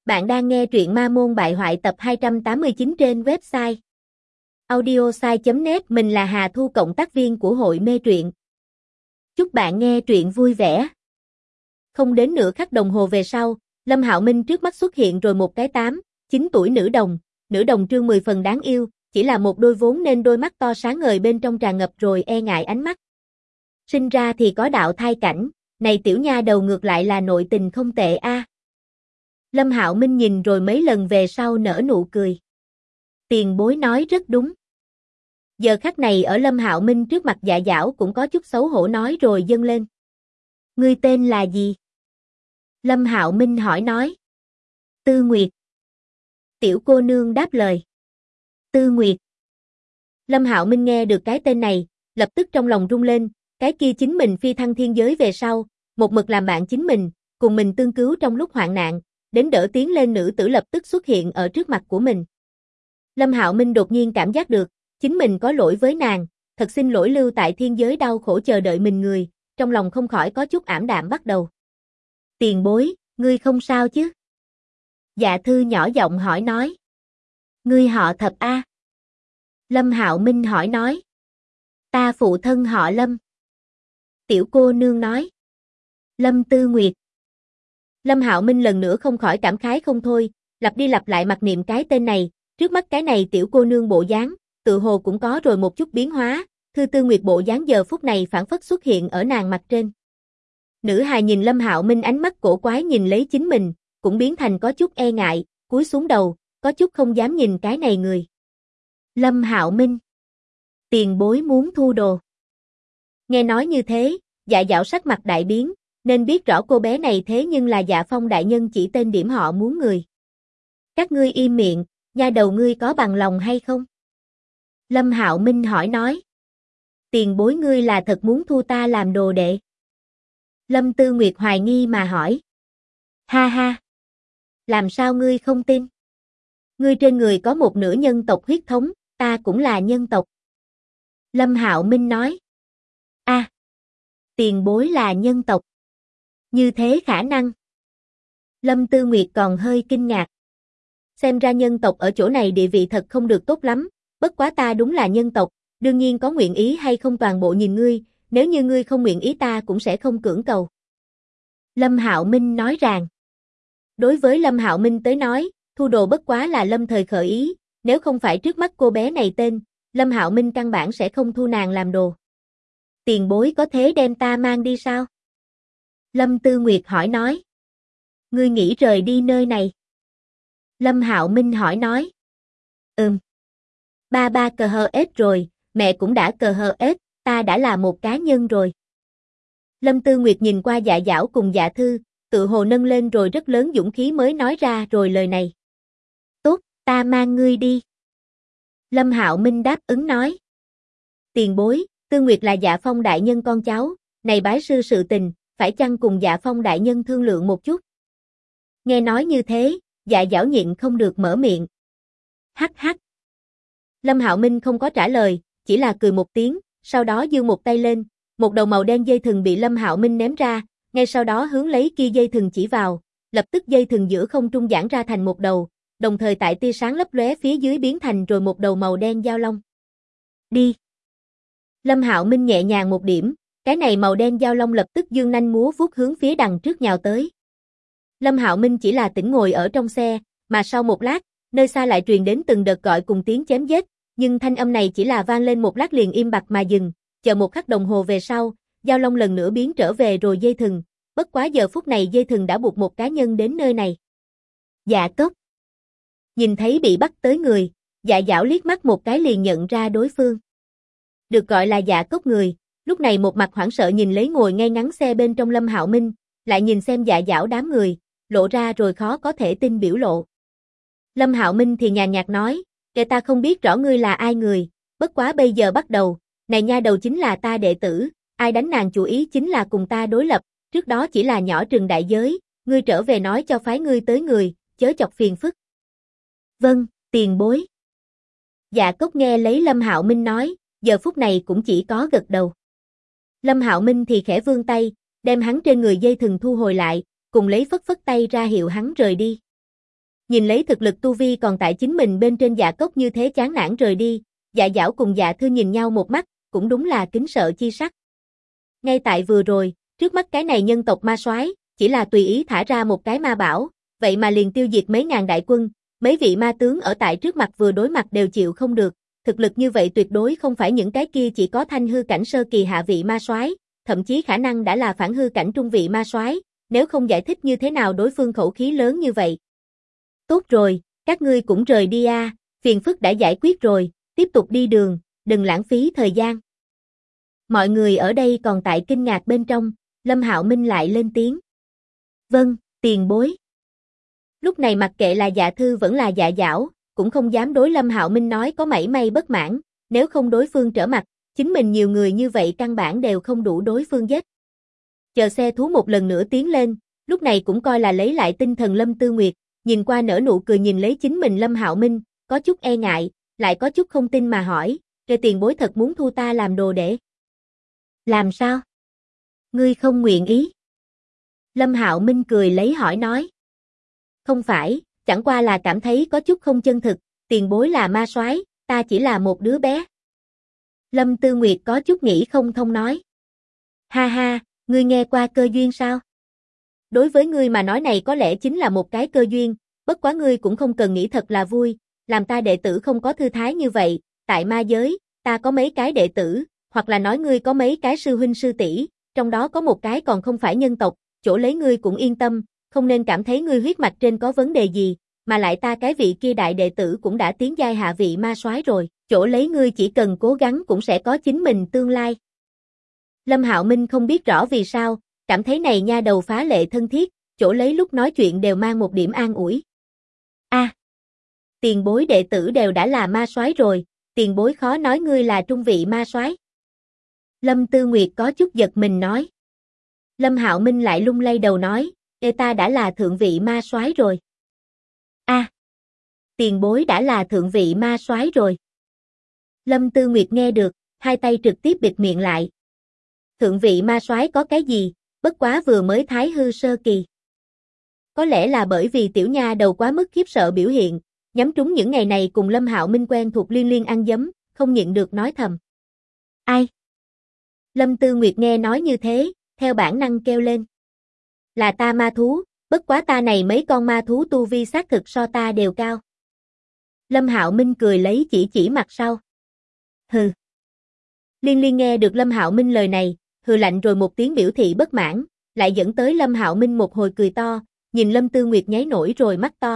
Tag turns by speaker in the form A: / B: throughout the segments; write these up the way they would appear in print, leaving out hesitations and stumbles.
A: Bạn đang nghe truyện Ma Môn Bại Hoại tập 289 trên website audiosai.net. Mình là Hà Thu, cộng tác viên của hội mê truyện. Chúc bạn nghe truyện vui vẻ. Không đến nửa khắc đồng hồ về sau, Lâm Hạo Minh trước mắt xuất hiện rồi một cái 8-9 tuổi nữ đồng trương 10 phần đáng yêu, chỉ là một đôi vốn nên đôi mắt to sáng ngời bên trong tràn ngập rồi e ngại ánh mắt. Sinh ra thì có đạo thai cảnh, này tiểu nha đầu ngược lại là nội tình không tệ a. Lâm Hạo Minh nhìn rồi mấy lần về sau nở nụ cười. Tiền bối nói rất đúng. Giờ khắc này ở Lâm Hạo Minh trước mặt Dạ Dảo cũng có chút xấu hổ nói rồi dâng lên. Ngươi tên là gì? Lâm Hạo Minh hỏi nói. Tư Nguyệt. Tiểu cô nương đáp lời. Tư Nguyệt. Lâm Hạo Minh nghe được cái tên này, lập tức trong lòng rung lên, cái kia chính mình phi thăng thiên giới về sau, một mực làm bạn chính mình, cùng mình tương cứu trong lúc hoạn nạn, đến đỡ tiến lên nữ tử lập tức xuất hiện ở trước mặt của mình. Lâm Hạo Minh đột nhiên cảm giác được, chính mình có lỗi với nàng, thật xin lỗi lưu tại thiên giới đau khổ chờ đợi mình người, trong lòng không khỏi có chút ảm đạm bắt đầu. Tiền bối, ngươi không sao chứ? Dạ Thư nhỏ giọng hỏi nói. Ngươi họ Thập a? Lâm Hạo Minh hỏi nói. Ta phụ thân họ Lâm. Tiểu cô nương nói. Lâm Tư Nguyệt. Lâm Hạo Minh lần nữa không khỏi cảm khái không thôi, lặp đi lặp lại mặc niệm cái tên này, trước mắt cái này tiểu cô nương bộ dáng, tự hồ cũng có rồi một chút biến hóa, Thư Tư Nguyệt bộ dáng giờ phút này phản phất xuất hiện ở nàng mặt trên. Nữ hài nhìn Lâm Hạo Minh ánh mắt cổ quái nhìn lấy chính mình, cũng biến thành có chút e ngại, cúi xuống đầu, có chút không dám nhìn cái này người. Lâm Hạo Minh. Tiền bối muốn thu đồ. Nghe nói như thế, Dạ Dảo sắc mặt đại biến, nên biết rõ cô bé này thế nhưng là Dạ Phong đại nhân chỉ tên điểm họ muốn người. Các ngươi im miệng, nha đầu ngươi có bằng lòng hay không? Lâm Hạo Minh hỏi nói. Tiền bối ngươi là thật muốn thu ta làm đồ đệ? Lâm Tư Nguyệt hoài nghi mà hỏi. Ha ha. Làm sao ngươi không tin? Ngươi trên người có một nửa nhân tộc huyết thống, ta cũng là nhân tộc. Lâm Hạo Minh nói. A. Tiền bối là nhân tộc. Như thế khả năng. Lâm Tư Nguyệt còn hơi kinh ngạc. Xem ra nhân tộc ở chỗ này địa vị thật không được tốt lắm, bất quá ta đúng là nhân tộc, đương nhiên có nguyện ý hay không toàn bộ nhìn ngươi, nếu như ngươi không nguyện ý ta cũng sẽ không cưỡng cầu. Lâm Hạo Minh nói rằng. Đối với Lâm Hạo Minh tới nói, thu đồ bất quá là lâm thời khởi ý, nếu không phải trước mắt cô bé này tên, Lâm Hạo Minh căn bản sẽ không thu nàng làm đồ. Tiền bối có thế đem ta mang đi sao? Lâm Tư Nguyệt hỏi nói. Ngươi nghĩ rời đi nơi này? Lâm Hạo Minh hỏi nói. Ba cờ hờ ết rồi, mẹ cũng đã cờ hờ ết, ta đã là một cá nhân rồi. Lâm Tư Nguyệt nhìn qua Dạ Dảo cùng Dạ Thư, tự hồ nâng lên rồi rất lớn dũng khí mới nói ra rồi lời này. Tốt, ta mang ngươi đi. Lâm Hạo Minh đáp ứng nói. Tiền bối, Tư Nguyệt là Dạ Phong đại nhân con cháu, này bái sư sự tình, phải chăng cùng Dạ Phong đại nhân thương lượng một chút? Nghe nói như thế, Dạ Dảo nhịn không được mở miệng. Hắc hắc. Lâm Hạo Minh không có trả lời, chỉ là cười một tiếng, sau đó giương một tay lên, một đầu màu đen dây thừng bị Lâm Hạo Minh ném ra, ngay sau đó hướng lấy kia dây thừng chỉ vào, lập tức dây thừng giữa không trung giãn ra thành một đầu, đồng thời tại tia sáng lấp lóe phía dưới biến thành rồi một đầu màu đen dao long. Đi. Lâm Hạo Minh nhẹ nhàng một điểm, cái này màu đen dao long lập tức dương nanh múa vuốt hướng phía đằng trước nhào tới. Lâm Hạo Minh chỉ là tĩnh ngồi ở trong xe, mà sau một lát, nơi xa lại truyền đến từng đợt gọi cùng tiếng chém giết, nhưng thanh âm này chỉ là vang lên một lát liền im bặt mà dừng, chờ một khắc đồng hồ về sau, dao long lần nữa biến trở về rồi dây thừng, bất quá giờ phút này dây thừng đã buộc một cá nhân đến nơi này. Dạ Cốc. Nhìn thấy bị bắt tới người, Dạ Dảo liếc mắt một cái liền nhận ra đối phương. Được gọi là Dạ Cốc người, lúc này một mặt hoảng sợ nhìn lấy ngồi ngay ngắn xe bên trong Lâm Hạo Minh, lại nhìn xem Dạ Dảo đám người, lộ ra rồi khó có thể tin biểu lộ. Lâm Hạo Minh thì nhàn nhạt nói, kể ta không biết rõ ngươi là ai người, bất quá bây giờ bắt đầu, này nha đầu chính là ta đệ tử, ai đánh nàng chủ ý chính là cùng ta đối lập, trước đó chỉ là nhỏ trừng đại giới, ngươi trở về nói cho phái ngươi tới người, chớ chọc phiền phức. Vâng, tiền bối. Dạ Cốc nghe lấy Lâm Hạo Minh nói, giờ phút này cũng chỉ có gật đầu. Lâm Hạo Minh thì khẽ vươn tay, đem hắn trên người dây thừng thu hồi lại, cùng lấy phất phất tay ra hiệu hắn rời đi. Nhìn lấy thực lực tu vi còn tại chính mình bên trên Dạ Cốc như thế chán nản rời đi, Dạ Giảo cùng Dạ Thư nhìn nhau một mắt, cũng đúng là kính sợ chi sắc. Ngay tại vừa rồi, trước mắt cái này nhân tộc ma soái, chỉ là tùy ý thả ra một cái ma bảo, vậy mà liền tiêu diệt mấy ngàn đại quân, mấy vị ma tướng ở tại trước mặt vừa đối mặt đều chịu không được, thực lực như vậy tuyệt đối không phải những cái kia chỉ có thanh hư cảnh sơ kỳ hạ vị ma soái, thậm chí khả năng đã là phản hư cảnh trung vị ma soái, nếu không giải thích như thế nào đối phương khẩu khí lớn như vậy. Tốt rồi, các ngươi cũng rời đi a, phiền phức đã giải quyết rồi, tiếp tục đi đường, đừng lãng phí thời gian. Mọi người ở đây còn tại kinh ngạc bên trong, Lâm Hạo Minh lại lên tiếng. Vâng, tiền bối. Lúc này mặc kệ là Dạ Thư vẫn là Dạ Giảo, cũng không dám đối Lâm Hạo Minh nói có mảy may bất mãn, nếu không đối phương trở mặt, chính mình nhiều người như vậy căn bản đều không đủ đối phương giết. Chờ xe thú một lần nữa tiến lên, lúc này cũng coi là lấy lại tinh thần Lâm Tư Nguyệt, nhìn qua nở nụ cười nhìn lấy chính mình Lâm Hạo Minh, có chút e ngại, lại có chút không tin mà hỏi, "Kẻ tiền bối thật muốn thu ta làm đồ để?" "Làm sao? Ngươi không nguyện ý?" Lâm Hạo Minh cười lấy hỏi nói. "Không phải, chẳng qua là cảm thấy có chút không chân thực, tiền bối là ma soái, ta chỉ là một đứa bé." Lâm Tư Nguyệt có chút nghĩ không thông nói. "Ha ha, ngươi nghe qua cơ duyên sao? Đối với ngươi mà nói này có lẽ chính là một cái cơ duyên, bất quá ngươi cũng không cần nghĩ thật là vui, làm ta đệ tử không có thư thái như vậy, tại ma giới, ta có mấy cái đệ tử, hoặc là nói ngươi có mấy cái sư huynh sư tỷ, trong đó có một cái còn không phải nhân tộc, chỗ lấy ngươi cũng yên tâm, không nên cảm thấy ngươi huyết mạch trên có vấn đề gì, mà lại ta cái vị kia đại đệ tử cũng đã tiến giai hạ vị ma soái rồi, chỗ lấy ngươi chỉ cần cố gắng cũng sẽ có chính mình tương lai." Lâm Hạo Minh không biết rõ vì sao, cảm thấy này nha đầu phá lệ thân thiết, chỗ lấy lúc nói chuyện đều mang một điểm an ủi. "A, tiền bối đệ tử đều đã là ma soái rồi, tiền bối khó nói ngươi là trung vị ma soái." Lâm Tư Nguyệt có chút giật mình nói. Lâm Hạo Minh lại lung lay đầu nói, ta đã là thượng vị ma soái rồi." "A, tiền bối đã là thượng vị ma soái rồi." Lâm Tư Nguyệt nghe được, hai tay trực tiếp bịt miệng lại. Thượng vị ma soái có cái gì, bất quá vừa mới thái hư sơ kỳ. Có lẽ là bởi vì tiểu nha đầu quá mức khiếp sợ biểu hiện, nhắm trúng những ngày này cùng Lâm Hạo Minh quen thuộc liên liên ăn dấm, không nhịn được nói thầm. "Ai?" Lâm Tư Nguyệt nghe nói như thế, theo bản năng kêu lên. "Là ta ma thú, bất quá ta này mấy con ma thú tu vi xác thực so ta đều cao." Lâm Hạo Minh cười lấy chỉ mặt sau. "Hừ." Liên liên nghe được Lâm Hạo Minh lời này, hừ lạnh rồi một tiếng biểu thị bất mãn, lại dẫn tới Lâm Hạo Minh một hồi cười to, nhìn Lâm Tư Nguyệt nháy nổi rồi mắt to.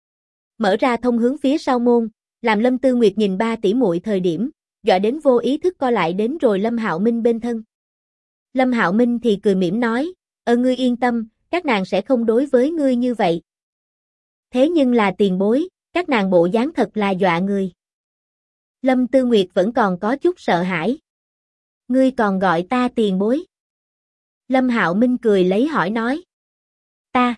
A: Mở ra thông hướng phía sau môn, làm Lâm Tư Nguyệt nhìn ba tỷ muội thời điểm, dọa đến vô ý thức co lại đến rồi Lâm Hạo Minh bên thân. Lâm Hạo Minh thì cười mỉm nói, ngươi yên tâm, các nàng sẽ không đối với ngươi như vậy." "Thế nhưng là tiền bối, các nàng bộ dáng thật là dọa người." Lâm Tư Nguyệt vẫn còn có chút sợ hãi. "Ngươi còn gọi ta tiền bối?" Lâm Hạo Minh cười lấy hỏi nói. "Ta."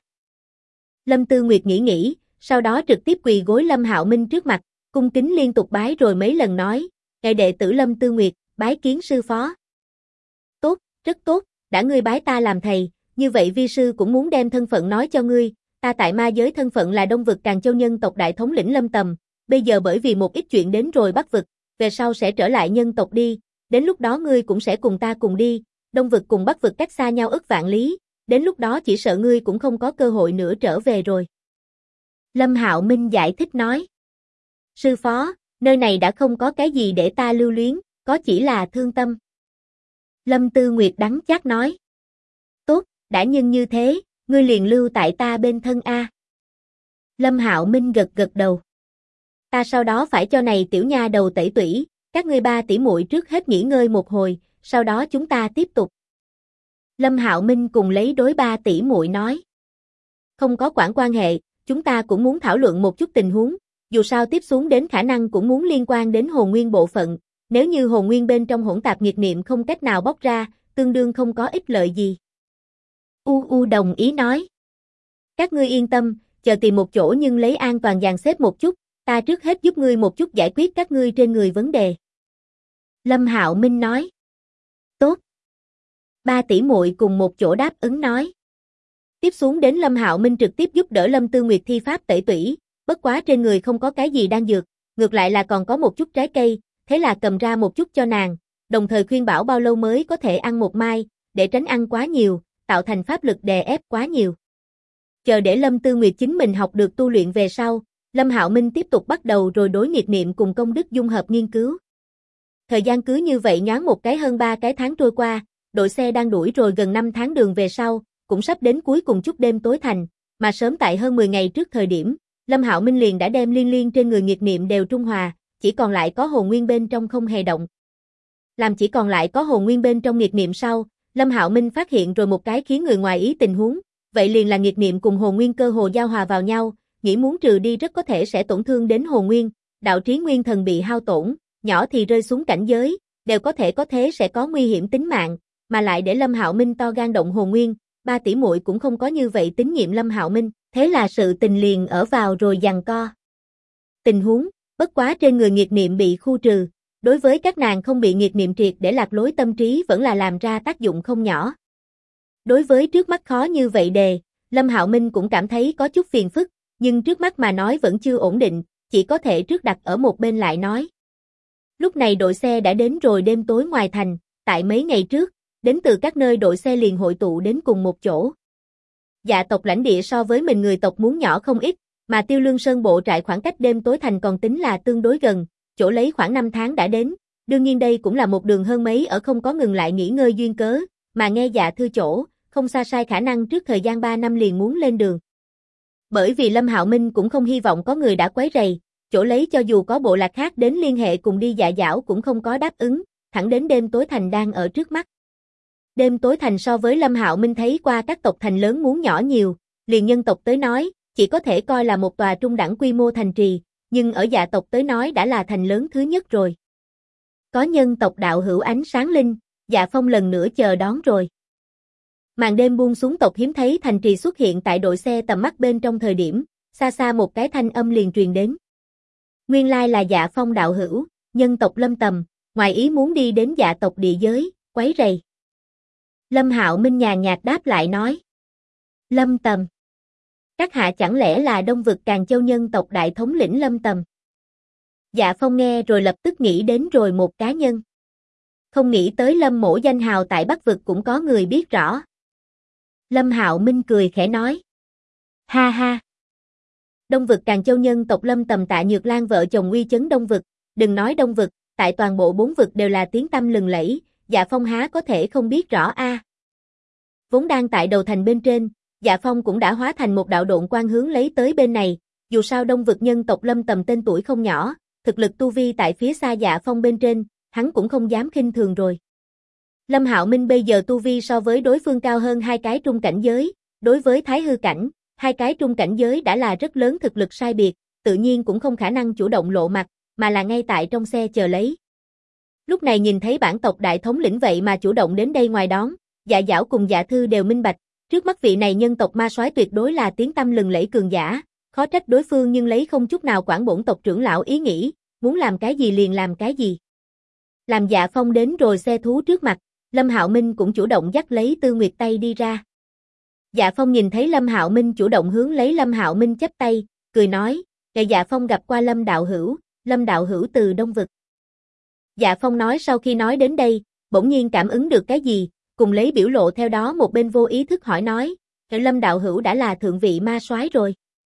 A: Lâm Tư Nguyệt nghĩ, sau đó trực tiếp quỳ gối Lâm Hạo Minh trước mặt, cung kính liên tục bái rồi mấy lần nói, "Ngài đệ tử Lâm Tư Nguyệt, bái kiến sư phó." "Tốt, rất tốt, đã ngươi bái ta làm thầy, như vậy vi sư cũng muốn đem thân phận nói cho ngươi, ta tại ma giới thân phận là Đông vực Càn Châu nhân tộc đại thống lĩnh Lâm Tầm, bây giờ bởi vì một ít chuyện đến rồi Bắc vực, về sau sẽ trở lại nhân tộc đi, đến lúc đó ngươi cũng sẽ cùng ta cùng đi, Đông vực cùng Bắc vực cách xa nhau ức vạn lý, đến lúc đó chỉ sợ ngươi cũng không có cơ hội nữa trở về rồi." Lâm Hạo Minh giải thích nói. "Sư phó, nơi này đã không có cái gì để ta lưu luyến, có chỉ là thương tâm." Lâm Tư Nguyệt đắng chát nói. "Tốt, đã nhân như thế, ngươi liền lưu tại ta bên thân a." Lâm Hạo Minh gật gật đầu. "Ta sau đó phải cho này tiểu nha đầu tẩy tủy, các ngươi ba tỷ muội trước hết nghỉ ngơi một hồi, sau đó chúng ta tiếp tục." Lâm Hạo Minh cùng lấy đối ba tỷ muội nói. "Không có quản quan hệ, chúng ta cũng muốn thảo luận một chút tình huống, dù sao tiếp xuống đến khả năng cũng muốn liên quan đến hồn nguyên bộ phận, nếu như hồn nguyên bên trong hỗn tạp nghiệt niệm không cách nào bóc ra, tương đương không có ích lợi gì." U đồng ý nói. "Các ngươi yên tâm, chờ tìm một chỗ nhưng lấy an toàn dàn xếp một chút, ta trước hết giúp ngươi một chút giải quyết các ngươi trên người vấn đề." Lâm Hạo Minh nói. "Tốt." Ba tỷ muội cùng một chỗ đáp ứng nói. Tiếp xuống đến Lâm Hạo Minh trực tiếp giúp đỡ Lâm Tư Nguyệt thi pháp tẩy tủy, bất quá trên người không có cái gì đan dược, ngược lại là còn có một chút trái cây, thế là cầm ra một chút cho nàng, đồng thời khuyên bảo bao lâu mới có thể ăn một mai, để tránh ăn quá nhiều, tạo thành pháp lực đè ép quá nhiều. Chờ để Lâm Tư Nguyệt chính mình học được tu luyện về sau, Lâm Hạo Minh tiếp tục bắt đầu rồi đối nghiệt niệm cùng công đức dung hợp nghiên cứu. Thời gian cứ như vậy nhoáng một cái hơn 3 cái tháng trôi qua, đội xe đang đuổi rồi gần 5 tháng đường về sau, cũng sắp đến cuối cùng chút đêm tối thành, mà sớm tại hơn 10 ngày trước thời điểm, Lâm Hạo Minh liền đã đem liên trên người nghiệt niệm đều trung hòa, chỉ còn lại có hồn nguyên bên trong không hề động. Làm chỉ còn lại có hồn nguyên bên trong nghiệt niệm sau, Lâm Hạo Minh phát hiện rồi một cái khiến người ngoài ý tình huống, vậy liền là nghiệt niệm cùng hồn nguyên cơ hồ giao hòa vào nhau, nghĩ muốn trừ đi rất có thể sẽ tổn thương đến hồn nguyên, đạo trí nguyên thần bị hao tổn, nhỏ thì rơi xuống cảnh giới, đều có thế sẽ có nguy hiểm tính mạng, mà lại để Lâm Hạo Minh to gan động hồn nguyên, ba tỷ muội cũng không có như vậy tín nhiệm Lâm Hạo Minh, thế là sự tình liền ở vào rồi giằng co. Tình huống, bất quá trên người nghiệt niệm bị khu trừ, đối với các nàng không bị nghiệt niệm triệt để lạc lối tâm trí vẫn là làm ra tác dụng không nhỏ. Đối với trước mắt khó như vậy đề, Lâm Hạo Minh cũng cảm thấy có chút phiền phức, nhưng trước mắt mà nói vẫn chưa ổn định, chỉ có thể trước đặt ở một bên lại nói. Lúc này đội xe đã đến rồi đêm tối ngoài thành, tại mấy ngày trước, đến từ các nơi đội xe liền hội tụ đến cùng một chỗ. Dạ tộc lãnh địa so với mình người tộc muốn nhỏ không ít, mà Tiêu Lương Sơn bộ trại khoảng cách đêm tối thành còn tính là tương đối gần, chỗ lấy khoảng 5 tháng đã đến, đương nhiên đây cũng là một đường hơn mấy ở không có ngừng lại nghỉ ngơi duyên cớ, mà nghe dạ thư chỗ, không xa sai khả năng trước thời gian 3 năm liền muốn lên đường. Bởi vì Lâm Hạo Minh cũng không hy vọng có người đã quấy rầy, chỗ lấy cho dù có bộ lạc khác đến liên hệ cùng đi dạ dảo cũng không có đáp ứng, thẳng đến đêm tối thành đang ở trước mắt. Đêm tối thành so với Lâm Hạo Minh thấy qua các tộc thành lớn muốn nhỏ nhiều, liền nhân tộc tới nói, chỉ có thể coi là một tòa trung đẳng quy mô thành trì, nhưng ở dạ tộc tới nói đã là thành lớn thứ nhất rồi. Có nhân tộc đạo hữu ánh sáng linh, Dạ Phong lần nữa chờ đón rồi. Màn đêm buông xuống tộc hiếm thấy thành trì xuất hiện tại đội xe tầm mắt bên trong thời điểm, xa xa một cái thanh âm liền truyền đến. Nguyên lai là Dạ Phong đạo hữu, nhân tộc Lâm Tầm, ngoài ý muốn đi đến dạ tộc địa giới, quấy rầy. Lâm Hạo Minh nhàn nhạt đáp lại nói. Lâm Tầm. Các hạ chẳng lẽ là Đông vực Càn Châu nhân tộc đại thống lĩnh Lâm Tầm? Dạ Phong nghe rồi lập tức nghĩ đến rồi một cá nhân. Không nghĩ tới Lâm mỗ danh hào tại Bắc vực cũng có người biết rõ. Lâm Hạo Minh cười khẽ nói. Ha ha. Đông vực Càn Châu nhân tộc Lâm Tầm Tạ Nhược Lan vợ chồng uy chấn Đông vực, đừng nói Đông vực, tại toàn bộ 4 vực đều là tiếng tăm lừng lẫy, Dạ Phong há có thể không biết rõ a. Vốn đang tại đầu thành bên trên, Dạ Phong cũng đã hóa thành một đạo độn quang hướng lấy tới bên này, dù sao Đông vực nhân tộc Lâm Tầm tên tuổi không nhỏ, thực lực tu vi tại phía xa Dạ Phong bên trên, hắn cũng không dám khinh thường rồi. Lâm Hạo Minh bây giờ tu vi so với đối phương cao hơn 2 cái trung cảnh giới, đối với thái hư cảnh, 2 cái trung cảnh giới đã là rất lớn thực lực sai biệt, tự nhiên cũng không khả năng chủ động lộ mặt, mà là ngay tại trong xe chờ lấy. Lúc này nhìn thấy bản tộc đại thống lĩnh vậy mà chủ động đến đây ngoài đón, Dạ Dảo cùng Dạ Thư đều minh bạch, trước mắt vị này nhân tộc ma soái tuyệt đối là tiếng tăm lừng lẫy cường giả, khó trách đối phương nhưng lấy không chút nào quản bổn tộc trưởng lão ý nghĩ, muốn làm cái gì liền làm cái gì. Làm Dạ Phong đến rồi xe thú trước mặt, Lâm Hạo Minh cũng chủ động dắt lấy Tư Nguyệt tay đi ra. Dạ Phong nhìn thấy Lâm Hạo Minh chủ động hướng lấy Lâm Hạo Minh chắp tay, cười nói, "Ngày Dạ Phong gặp qua Lâm đạo hữu từ Đông vực." Dạ Phong nói sau khi nói đến đây, bỗng nhiên cảm ứng được cái gì, cùng lấy biểu lộ theo đó một bên vô ý thức hỏi nói, Lâm đạo hữu đã là thượng vị ma soái rồi.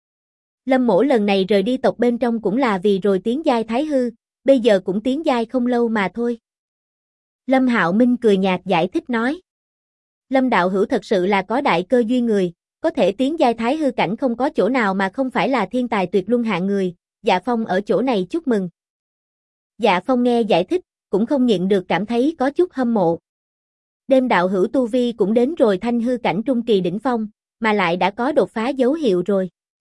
A: Lâm mỗ lần này rời đi tộc bên trong cũng là vì rồi tiến giai thái hư, bây giờ cũng tiến giai không lâu mà thôi. Lâm Hạo Minh cười nhạt giải thích nói. Lâm đạo hữu thật sự là có đại cơ duyên người, có thể tiến giai thái hư cảnh không có chỗ nào mà không phải là thiên tài tuyệt luân hạng người, Dạ Phong ở chỗ này chúc mừng. Dạ Phong nghe giải thích, cũng không nhịn được cảm thấy có chút hâm mộ. Đêm đạo hữu tu vi cũng đến rồi thanh hư cảnh trung kỳ đỉnh phong, mà lại đã có đột phá dấu hiệu rồi.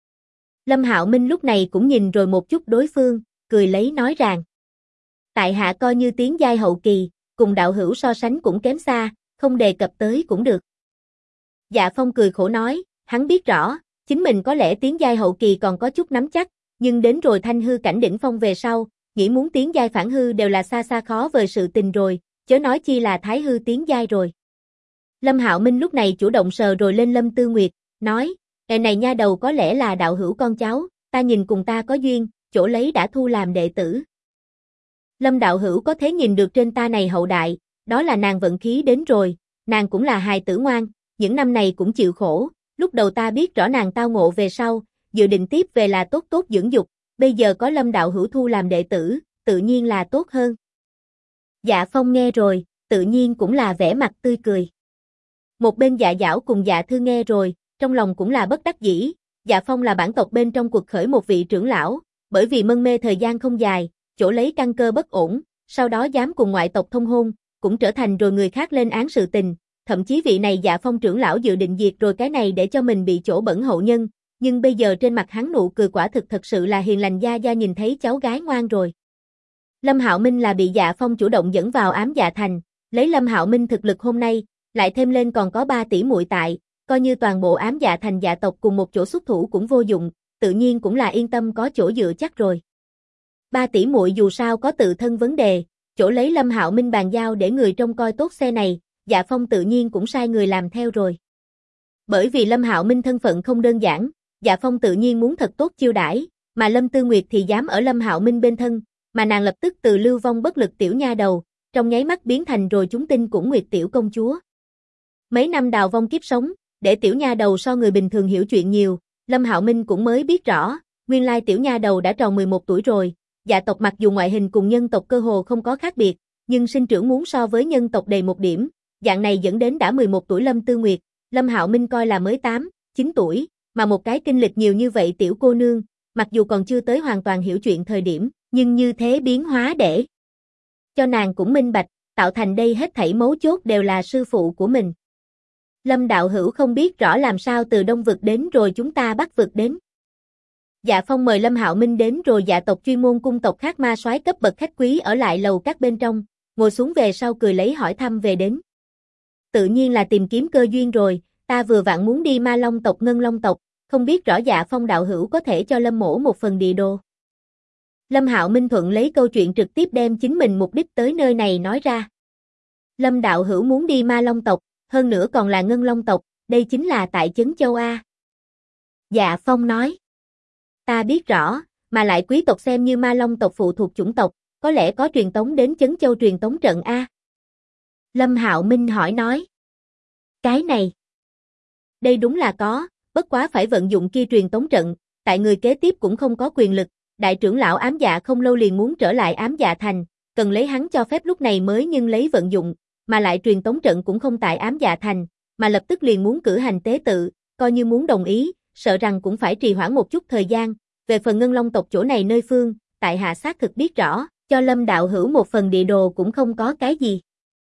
A: Lâm Hạo Minh lúc này cũng nhìn rồi một chút đối phương, cười lấy nói rằng. Tại hạ coi như tiến giai hậu kỳ, cùng đạo hữu so sánh cũng kém xa, không đề cập tới cũng được. Dạ Phong cười khổ nói, hắn biết rõ, chính mình có lẽ tiến giai hậu kỳ còn có chút nắm chắc, nhưng đến rồi thanh hư cảnh đỉnh phong về sau, nghĩ muốn tiến giai phản hư đều là xa xa khó vời sự tình rồi, chớ nói chi là thái hư tiến giai rồi. Lâm Hạo Minh lúc này chủ động sờ rồi lên Lâm Tư Nguyệt, nói, ngày này nha đầu có lẽ là đạo hữu con cháu, ta nhìn cùng ta có duyên, chỗ lấy đã thu làm đệ tử. Lâm đạo hữu có thể nhìn được trên ta này hậu đại, đó là nàng vận khí đến rồi, nàng cũng là hài tử ngoan, những năm này cũng chịu khổ, lúc đầu ta biết rõ nàng tao ngộ về sau, dự định tiếp về là tốt tốt dưỡng dục, bây giờ có Lâm đạo hữu thu làm đệ tử, tự nhiên là tốt hơn. Dạ Phong nghe rồi, tự nhiên cũng là vẻ mặt tươi cười. Một bên Dạ Giảo cùng Dạ Thư nghe rồi, trong lòng cũng là bất đắc dĩ, Dạ Phong là bản tộc bên trong cuộc khởi một vị trưởng lão, bởi vì mân mê thời gian không dài, chỗ lấy căn cơ bất ổn, sau đó dám cùng ngoại tộc thông hôn, cũng trở thành rồi người khác lên án sự tình, thậm chí vị này Dạ Phong trưởng lão dự định diệt rồi cái này để cho mình bị chỗ bẩn hậu nhân, nhưng bây giờ trên mặt hắn nụ cười quả thực thật sự là hiền lành gia gia nhìn thấy cháu gái ngoan rồi. Lâm Hạo Minh là bị Dạ Phong chủ động dẫn vào ám dạ thành, lấy Lâm Hạo Minh thực lực hôm nay, lại thêm lên còn có 3 tỷ muội tại, coi như toàn bộ ám dạ thành dạ tộc cùng một chỗ xuất thủ cũng vô dụng, tự nhiên cũng là yên tâm có chỗ dựa chắc rồi. 3 tỷ muội dù sao có tự thân vấn đề, chỗ lấy Lâm Hạo Minh bàn giao để người trông coi tốt xe này, Dạ Phong tự nhiên cũng sai người làm theo rồi. Bởi vì Lâm Hạo Minh thân phận không đơn giản, Dạ Phong tự nhiên muốn thật tốt chiêu đãi, mà Lâm Tư Nguyệt thì dám ở Lâm Hạo Minh bên thân, mà nàng lập tức từ lưu vong bất lực tiểu nha đầu, trong nháy mắt biến thành rồi chúng tinh cũng Nguyệt tiểu công chúa. Mấy năm đào vong kiếp sống, để tiểu nha đầu so người bình thường hiểu chuyện nhiều, Lâm Hạo Minh cũng mới biết rõ, nguyên lai tiểu nha đầu đã tròn 11 tuổi rồi, dạ tộc mặc dù ngoại hình cùng nhân tộc cơ hồ không có khác biệt, nhưng sinh trưởng muốn so với nhân tộc đầy một điểm, dạng này dẫn đến đã 11 tuổi Lâm Tư Nguyệt, Lâm Hạo Minh coi là mới 8, 9 tuổi, mà một cái kinh lịch nhiều như vậy tiểu cô nương, mặc dù còn chưa tới hoàn toàn hiểu chuyện thời điểm, nhưng như thế biến hóa để cho nàng cũng minh bạch, tạo thành đây hết thảy mấu chốt đều là sư phụ của mình. Lâm đạo hữu không biết rõ làm sao từ Đông vực đến rồi chúng ta Bắc vực đến. Dạ Phong mời Lâm Hạo Minh đến rồi dạ tộc chuyên môn cung tộc khác ma soái cấp bậc khách quý ở lại lầu các bên trong, ngồi xuống về sau cười lấy hỏi thăm về đến. Tự nhiên là tìm kiếm cơ duyên rồi, ta vừa vặn muốn đi Ma Long tộc Ngân Long tộc, không biết rõ dạ Phong đạo hữu có thể cho Lâm mỗ một phần địa đồ. Lâm Hạo Minh thuận lấy câu chuyện trực tiếp đem chính mình mục đích tới nơi này nói ra. Lâm đạo hữu muốn đi Ma Long tộc, hơn nữa còn là Ngân Long tộc, đây chính là tại Trấn Châu A. Dạ Phong nói. Ta biết rõ, mà lại quý tộc xem như Ma Long tộc phụ thuộc chủng tộc, có lẽ có truyền tống đến Trấn Châu truyền tống trận A. Lâm Hạo Minh hỏi nói. Cái này. Đây đúng là có, bất quá phải vận dụng kia truyền tống trận, tại người kế tiếp cũng không có quyền lực, đại trưởng lão ám dạ không lâu liền muốn trở lại ám dạ thành, cần lấy hắn cho phép lúc này mới nhưng lấy vận dụng, mà lại truyền tống trận cũng không tại ám dạ thành, mà lập tức liền muốn cử hành tế tự, coi như muốn đồng ý, sợ rằng cũng phải trì hoãn một chút thời gian, về phần Ngân Long tộc chỗ này nơi phương, tại hạ xác thực biết rõ, cho Lâm đạo hữu một phần địa đồ cũng không có cái gì.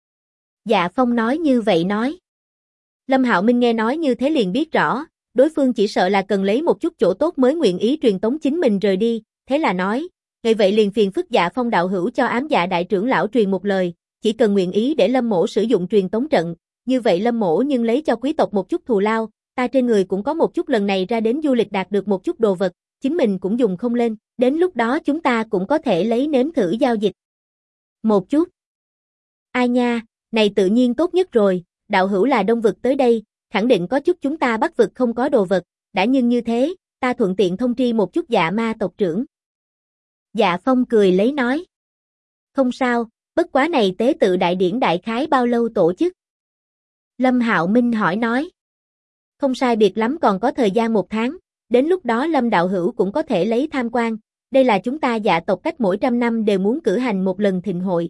A: Dạ Phong nói như vậy nói. Lâm Hạo Minh nghe nói như thế liền biết rõ, đối phương chỉ sợ là cần lấy một chút chỗ tốt mới nguyện ý truyền tống chính mình rời đi, thế là nói, vậy vậy liền phiền phức Dạ Phong đạo hữu cho ám dạ đại trưởng lão truyền một lời, chỉ cần nguyện ý để Lâm mỗ sử dụng truyền tống trận, như vậy Lâm mỗ nhưng lấy cho quý tộc một chút thù lao, ta trên người cũng có một chút lần này ra đến du lịch đạt được một chút đồ vật, chính mình cũng dùng không lên, đến lúc đó chúng ta cũng có thể lấy nếm thử giao dịch. Một chút. Ai nha, này tự nhiên tốt nhất rồi, đạo hữu là Đông vực tới đây, khẳng định có chút chúng ta Bắc vực không có đồ vật, đã nhưng như thế, ta thuận tiện thông tri một chút Dạ ma tộc trưởng. Dạ Phong cười lấy nói. Không sao, bất quá này tế tự đại điển đại khái bao lâu tổ chức? Lâm Hạo Minh hỏi nói. Không sai biệt lắm còn có thời gian 1 tháng, đến lúc đó Lâm đạo hữu cũng có thể lấy tham quan, đây là chúng ta dạ tộc cách mỗi 100 năm đều muốn cử hành một lần thịnh hội.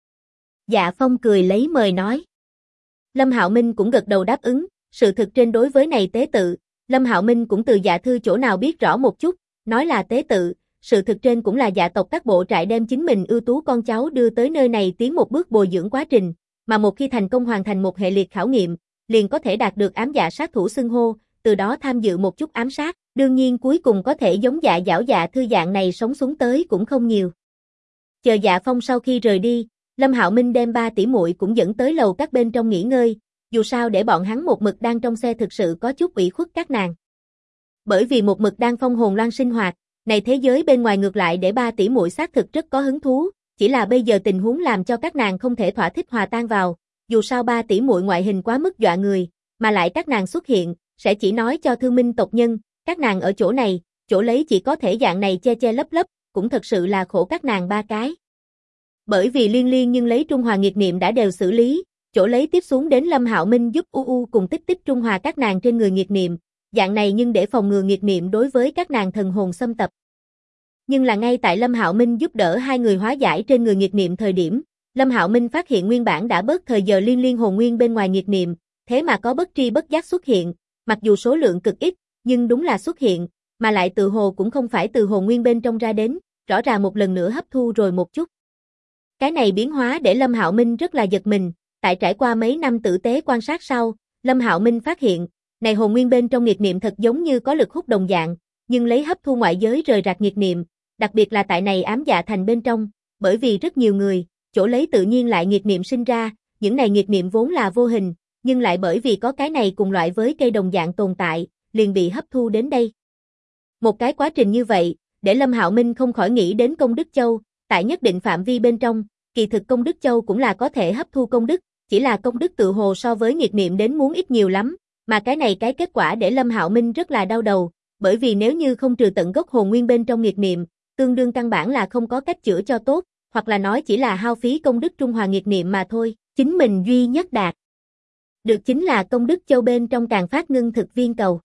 A: Dạ Phong cười lấy mời nói. Lâm Hạo Minh cũng gật đầu đáp ứng, sự thực trên đối với này tế tự, Lâm Hạo Minh cũng từ dạ thư chỗ nào biết rõ một chút, nói là tế tự, sự thực trên cũng là dạ tộc các bộ trại đem chính mình ưu tú con cháu đưa tới nơi này tiến một bước bồi dưỡng quá trình, mà một khi thành công hoàn thành một hệ liệt khảo nghiệm, liền có thể đạt được ám dạ sát thủ xưng hô, từ đó tham dự một chút ám sát, đương nhiên cuối cùng có thể giống dạ giảo dạ thư dạng này sống xuống tới cũng không nhiều. Chờ Dạ Phong sau khi rời đi, Lâm Hạo Minh đem 3 tỷ muội cũng dẫn tới lầu các bên trong nghỉ ngơi, dù sao để bọn hắn một mực đang trong xe thực sự có chút ủy khuất các nàng. Bởi vì một mực đang phong hồn loan sinh hoạt, này thế giới bên ngoài ngược lại để 3 tỷ muội xác thực rất có hứng thú, chỉ là bây giờ tình huống làm cho các nàng không thể thỏa thích hòa tan vào, dù sao 3 tỷ muội ngoại hình quá mức dọa người, mà lại các nàng xuất hiện, sẽ chỉ nói cho thương minh tộc nhân, các nàng ở chỗ này, chỗ lấy chỉ có thể dạng này che che lấp lấp, cũng thật sự là khổ các nàng ba cái. Bởi vì liên liên nhưng lấy Trung Hòa nghiệt niệm đã đều xử lý, chỗ lấy tiếp xuống đến Lâm Hạo Minh giúp cùng tích tích Trung Hòa các nàng trên người nghiệt niệm, dạng này nhưng để phòng ngừa nghiệt niệm đối với các nàng thần hồn xâm tập. Nhưng là ngay tại Lâm Hạo Minh giúp đỡ hai người hóa giải trên người nghiệt niệm thời điểm, Lâm Hạo Minh phát hiện nguyên bản đã bớt thời giờ liên liên hồn nguyên bên ngoài nghiệt niệm, thế mà có bất tri bất giác xuất hiện, mặc dù số lượng cực ít, nhưng đúng là xuất hiện, mà lại tự hồ cũng không phải từ hồn nguyên bên trong ra đến, rõ ràng một lần nữa hấp thu rồi một chút. Cái này biến hóa để Lâm Hạo Minh rất là giật mình, tại trải qua mấy năm tử tế quan sát sau, Lâm Hạo Minh phát hiện, này hồn nguyên bên trong nghiệt niệm thật giống như có lực hút đồng dạng, nhưng lấy hấp thu ngoại giới rời rạc nghiệt niệm, đặc biệt là tại này ám dạ thành bên trong, bởi vì rất nhiều người, chỗ lấy tự nhiên lại nghiệt niệm sinh ra, những này nghiệt niệm vốn là vô hình, nhưng lại bởi vì có cái này cùng loại với cây đồng dạng tồn tại, liền bị hấp thu đến đây. Một cái quá trình như vậy, để Lâm Hạo Minh không khỏi nghĩ đến công đức châu, tại nhất định phạm vi bên trong, kỳ thực công đức châu cũng là có thể hấp thu công đức, chỉ là công đức tự hồ so với nghiệt niệm đến muốn ít nhiều lắm, mà cái này cái kết quả để Lâm Hạo Minh rất là đau đầu, bởi vì nếu như không trừ tận gốc hồn nguyên bên trong nghiệt niệm, tương đương căn bản là không có cách chữa cho tốt, hoặc là nói chỉ là hao phí công đức Trung Hòa nghiệt niệm mà thôi, chính mình duy nhất đạt được chính là công đức châu bên trong càng phát ngưng thực viên cầu.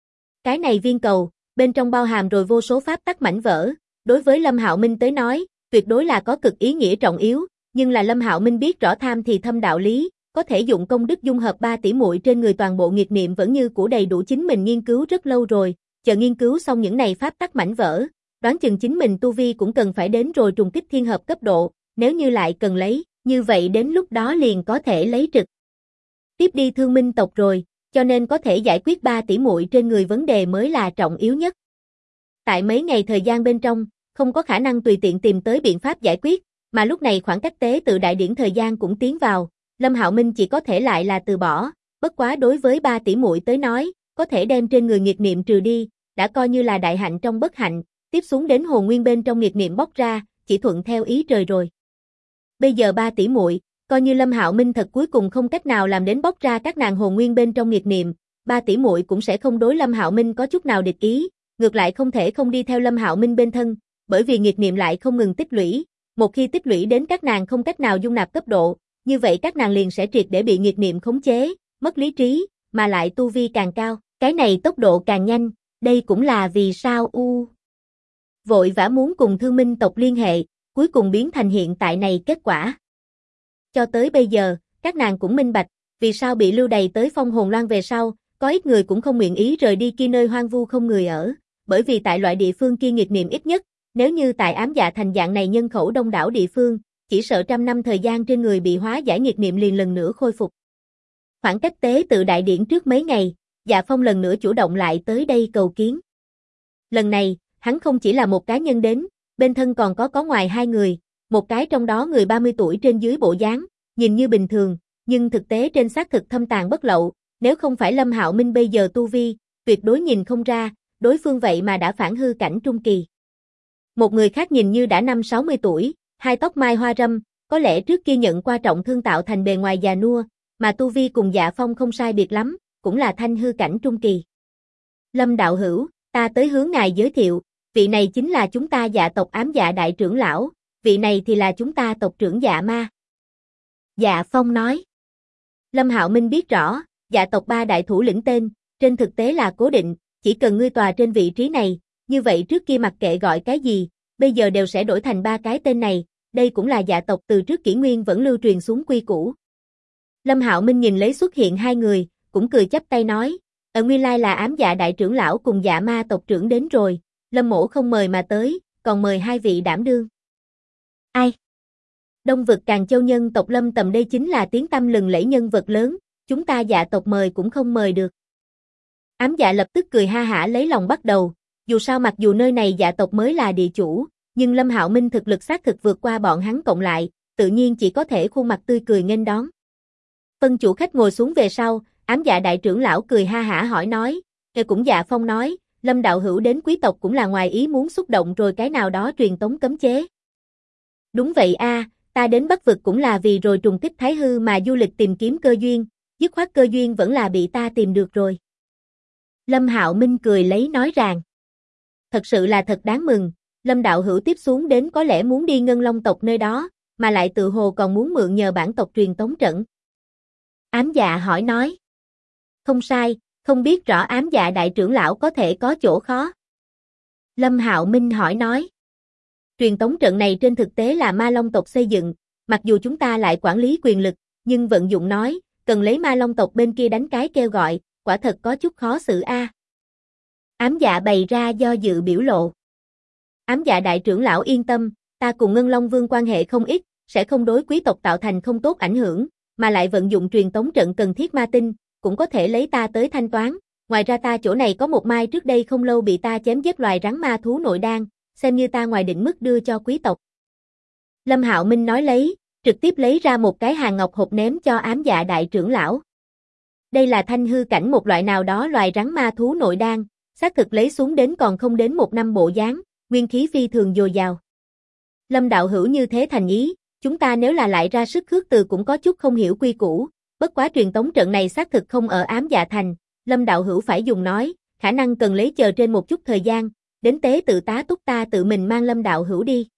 A: Cái này viên cầu, bên trong bao hàm rồi vô số pháp tắc mảnh vỡ, đối với Lâm Hạo Minh tới nói, tuyệt đối là có cực ý nghĩa trọng yếu, nhưng là Lâm Hạo Minh biết rõ tham thì thâm đạo lý, có thể dụng công đức dung hợp 3 tỷ muội trên người toàn bộ nghiệt niệm vẫn như cũ đầy đủ chính mình nghiên cứu rất lâu rồi, chờ nghiên cứu xong những này pháp tắc mảnh vỡ, đoán chừng chính mình tu vi cũng cần phải đến rồi trùng kích thiên hợp cấp độ, nếu như lại cần lấy, như vậy đến lúc đó liền có thể lấy trực tiếp đi Thương Minh tộc rồi, cho nên có thể giải quyết 3 tỷ muội trên người vấn đề mới là trọng yếu nhất. Tại mấy ngày thời gian bên trong, không có khả năng tùy tiện tìm tới biện pháp giải quyết, mà lúc này khoảng cách tế tự đại điển thời gian cũng tiến vào, Lâm Hạo Minh chỉ có thể lại là từ bỏ, bất quá đối với 3 tỷ muội tới nói, có thể đem trên người nghiệt niệm trừ đi, đã coi như là đại hạnh trong bất hạnh, tiếp xuống đến hồn nguyên bên trong nghiệt niệm bóc ra, chỉ thuận theo ý trời rồi. Bây giờ 3 tỷ muội, coi như Lâm Hạo Minh thật cuối cùng không cách nào làm đến bóc ra các nàng hồn nguyên bên trong nghiệt niệm, 3 tỷ muội cũng sẽ không đối Lâm Hạo Minh có chút nào địch ý, ngược lại không thể không đi theo Lâm Hạo Minh bên thân, bởi vì nghiệt niệm lại không ngừng tích lũy, một khi tích lũy đến các nàng không cách nào dung nạp cấp độ, như vậy các nàng liền sẽ triệt để bị nghiệt niệm khống chế, mất lý trí, mà lại tu vi càng cao, cái này tốc độ càng nhanh, đây cũng là vì sao vội vã muốn cùng Thương Minh tộc liên hệ, cuối cùng biến thành hiện tại này kết quả. Cho tới bây giờ, các nàng cũng minh bạch, vì sao bị lưu đày tới Phong Hồn Loan về sau, có ít người cũng không nguyện ý rời đi kia nơi hoang vu không người ở, bởi vì tại loại địa phương kia nghiệt niệm ít nhất, nếu như tại ám dạ thành dạng này nhân khẩu đông đảo địa phương, chỉ sợ 100 năm thời gian trên người bị hóa giải nghiệt niệm liền lần nữa khôi phục. Khoảng cách tế tự đại điển trước mấy ngày, Dạ Phong lần nữa chủ động lại tới đây cầu kiến. Lần này, hắn không chỉ là một cá nhân đến, bên thân còn có ngoài 2 người, một cái trong đó người 30 tuổi trên dưới bộ dáng, nhìn như bình thường, nhưng thực tế trên xác thực thâm tàn bất lậu, nếu không phải Lâm Hạo Minh bây giờ tu vi, tuyệt đối nhìn không ra, đối phương vậy mà đã phản hư cảnh trung kỳ. Một người khác nhìn như đã 50-60 tuổi, hai tóc mai hoa râm, có lẽ trước kia nhận qua trọng thương tạo thành bề ngoài già nua, mà tu vi cùng Dạ Phong không sai biệt lắm, cũng là thanh hư cảnh trung kỳ. Lâm đạo hữu, ta tới hướng ngài giới thiệu, vị này chính là chúng ta Dạ tộc ám dạ đại trưởng lão, vị này thì là chúng ta tộc trưởng Dạ ma. Dạ Phong nói. Lâm Hạo Minh biết rõ, Dạ tộc 3 đại thủ lĩnh tên, trên thực tế là cố định, chỉ cần ngươi tòa trên vị trí này, như vậy trước kia mặc kệ gọi cái gì, bây giờ đều sẽ đổi thành 3 cái tên này, đây cũng là Dạ tộc từ trước kỷ nguyên vẫn lưu truyền xuống quy củ. Lâm Hạo Minh nhìn lấy xuất hiện 2 người, cũng cười chắp tay nói, nguyên lai là ám dạ đại trưởng lão cùng Dạ ma tộc trưởng đến rồi, Lâm mỗ không mời mà tới, còn mời 2 vị đảm đương. Ai? Đông vực Càn Châu nhân tộc Lâm Tầm đây chính là tiếng tăm lừng lẫy nhân vật lớn, chúng ta Dạ tộc mời cũng không mời được. Ám dạ lập tức cười ha hả lấy lòng bắt đầu, dù sao mặc dù nơi này Dạ tộc mới là địa chủ, nhưng Lâm Hạo Minh thực lực xác thực vượt qua bọn hắn cộng lại, tự nhiên chỉ có thể khuôn mặt tươi cười nghênh đón. Phân chủ khách ngồi xuống về sau, ám dạ đại trưởng lão cười ha hả hỏi nói, cũng Dạ Phong nói, Lâm đạo hữu đến quý tộc cũng là ngoài ý muốn xúc động rồi cái nào đó truyền tống cấm chế. Đúng vậy a, ta đến Bắc vực cũng là vì rồi trùng kích Thái Hư mà du lịch tìm kiếm cơ duyên, dứt khoát cơ duyên vẫn là bị ta tìm được rồi. Lâm Hạo Minh cười lấy nói rằng, Thật sự là thật đáng mừng, Lâm đạo hữu tiếp xuống đến có lẽ muốn đi Ngân Long tộc nơi đó, mà lại tự hồ còn muốn mượn nhờ bản tộc truyền tống trận. Ám Dạ hỏi nói. Không sai, không biết rõ Ám Dạ đại trưởng lão có thể có chỗ khó. Lâm Hạo Minh hỏi nói. Truyền tống trận này trên thực tế là Ma Long tộc xây dựng, mặc dù chúng ta lại quản lý quyền lực, nhưng vận dụng nói, cần lấy Ma Long tộc bên kia đánh cái kêu gọi, quả thật có chút khó xử a. Ám Dạ bày ra do dự biểu lộ. Ám Dạ đại trưởng lão yên tâm, ta cùng Ngân Long Vương quan hệ không ít, sẽ không đối quý tộc tạo thành không tốt ảnh hưởng, mà lại vận dụng truyền tống trận cần thiết ma tinh, cũng có thể lấy ta tới thanh toán. Ngoài ra ta chỗ này có một mai trước đây không lâu bị ta chém giết loài rắn ma thú nội đan, xem như ta ngoài định mức đưa cho quý tộc. Lâm Hạo Minh nói lấy, trực tiếp lấy ra một cái hàng ngọc hộp ném cho Ám Dạ đại trưởng lão. Đây là thanh hư cảnh một loại nào đó loài rắn ma thú nội đan, xác thực lấy xuống đến còn không đến 1 năm bộ dáng, nguyên khí phi thường dồi dào. Lâm đạo hữu như thế thành ý, chúng ta nếu là lại ra sức khước từ cũng có chút không hiểu quy củ, bất quá truyền tống trận này xác thực không ở Ám Dạ thành, Lâm đạo hữu phải dùng nói, khả năng cần lấy chờ trên một chút thời gian, đến tế tự tá túc ta tự mình mang Lâm đạo hữu đi.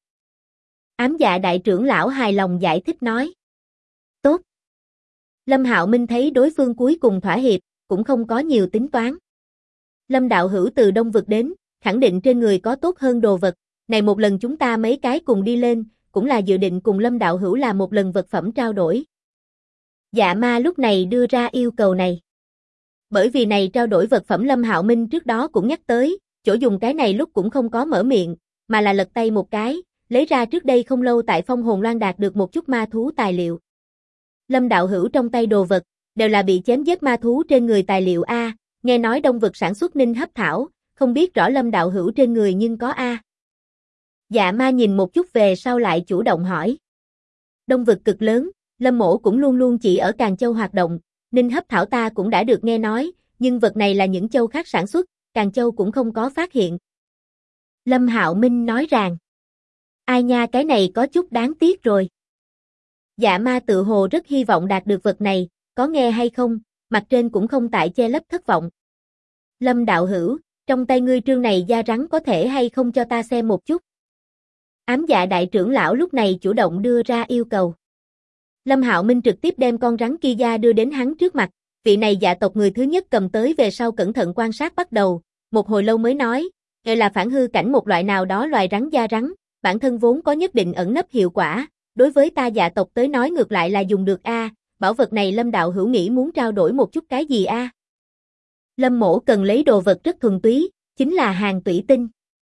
A: Ám Dạ đại trưởng lão hài lòng giải thích nói. Tốt. Lâm Hạo Minh thấy đối phương cuối cùng thỏa hiệp, cũng không có nhiều tính toán. Lâm đạo hữu từ Đông vực đến, khẳng định trên người có tốt hơn đồ vật, này một lần chúng ta mấy cái cùng đi lên, cũng là dự định cùng Lâm đạo hữu làm một lần vật phẩm trao đổi. Dạ ma lúc này đưa ra yêu cầu này. Bởi vì này trao đổi vật phẩm Lâm Hạo Minh trước đó cũng nhắc tới, chỗ dùng cái này lúc cũng không có mở miệng, mà là lật tay một cái, lấy ra trước đây không lâu tại Phong Hồn Loan đạt được một chút ma thú tài liệu. Lâm đạo hữu trong tay đồ vật, đều là bị chém giết ma thú trên người tài liệu A, nghe nói Đông vực sản xuất ninh hấp thảo, không biết rõ Lâm đạo hữu trên người nhưng có A. Dạ ma nhìn một chút về sau lại chủ động hỏi. Đông vực cực lớn, Lâm mổ cũng luôn luôn chỉ ở Càn Châu hoạt động, ninh hấp thảo ta cũng đã được nghe nói, nhưng vật này là những châu khác sản xuất, Càn Châu cũng không có phát hiện. Lâm Hạo Minh nói rằng, ai nha cái này có chút đáng tiếc rồi. Dạ ma tự hồ rất hy vọng đạt được vật này, có nghe hay không, mặt trên cũng không tại che lấp thất vọng. Lâm đạo hữu, trong tay ngươi trương này da rắn có thể hay không cho ta xem một chút. Ám Dạ đại trưởng lão lúc này chủ động đưa ra yêu cầu. Lâm Hạo Minh trực tiếp đem con rắn kia da đưa đến hắn trước mặt, vị này dạ tộc người thứ nhất cầm tới về sau cẩn thận quan sát bắt đầu, một hồi lâu mới nói, đây là phản hư cảnh một loại nào đó loài rắn da rắn, bản thân vốn có nhất định ẩn nấp hiệu quả, đối với ta dạ tộc tới nói ngược lại là dùng được a, bảo vật này Lâm đạo hữu nghĩ muốn trao đổi một chút cái gì a? Lâm mổ cần lấy đồ vật rất thuần túy, chính là hàng tủy tinh.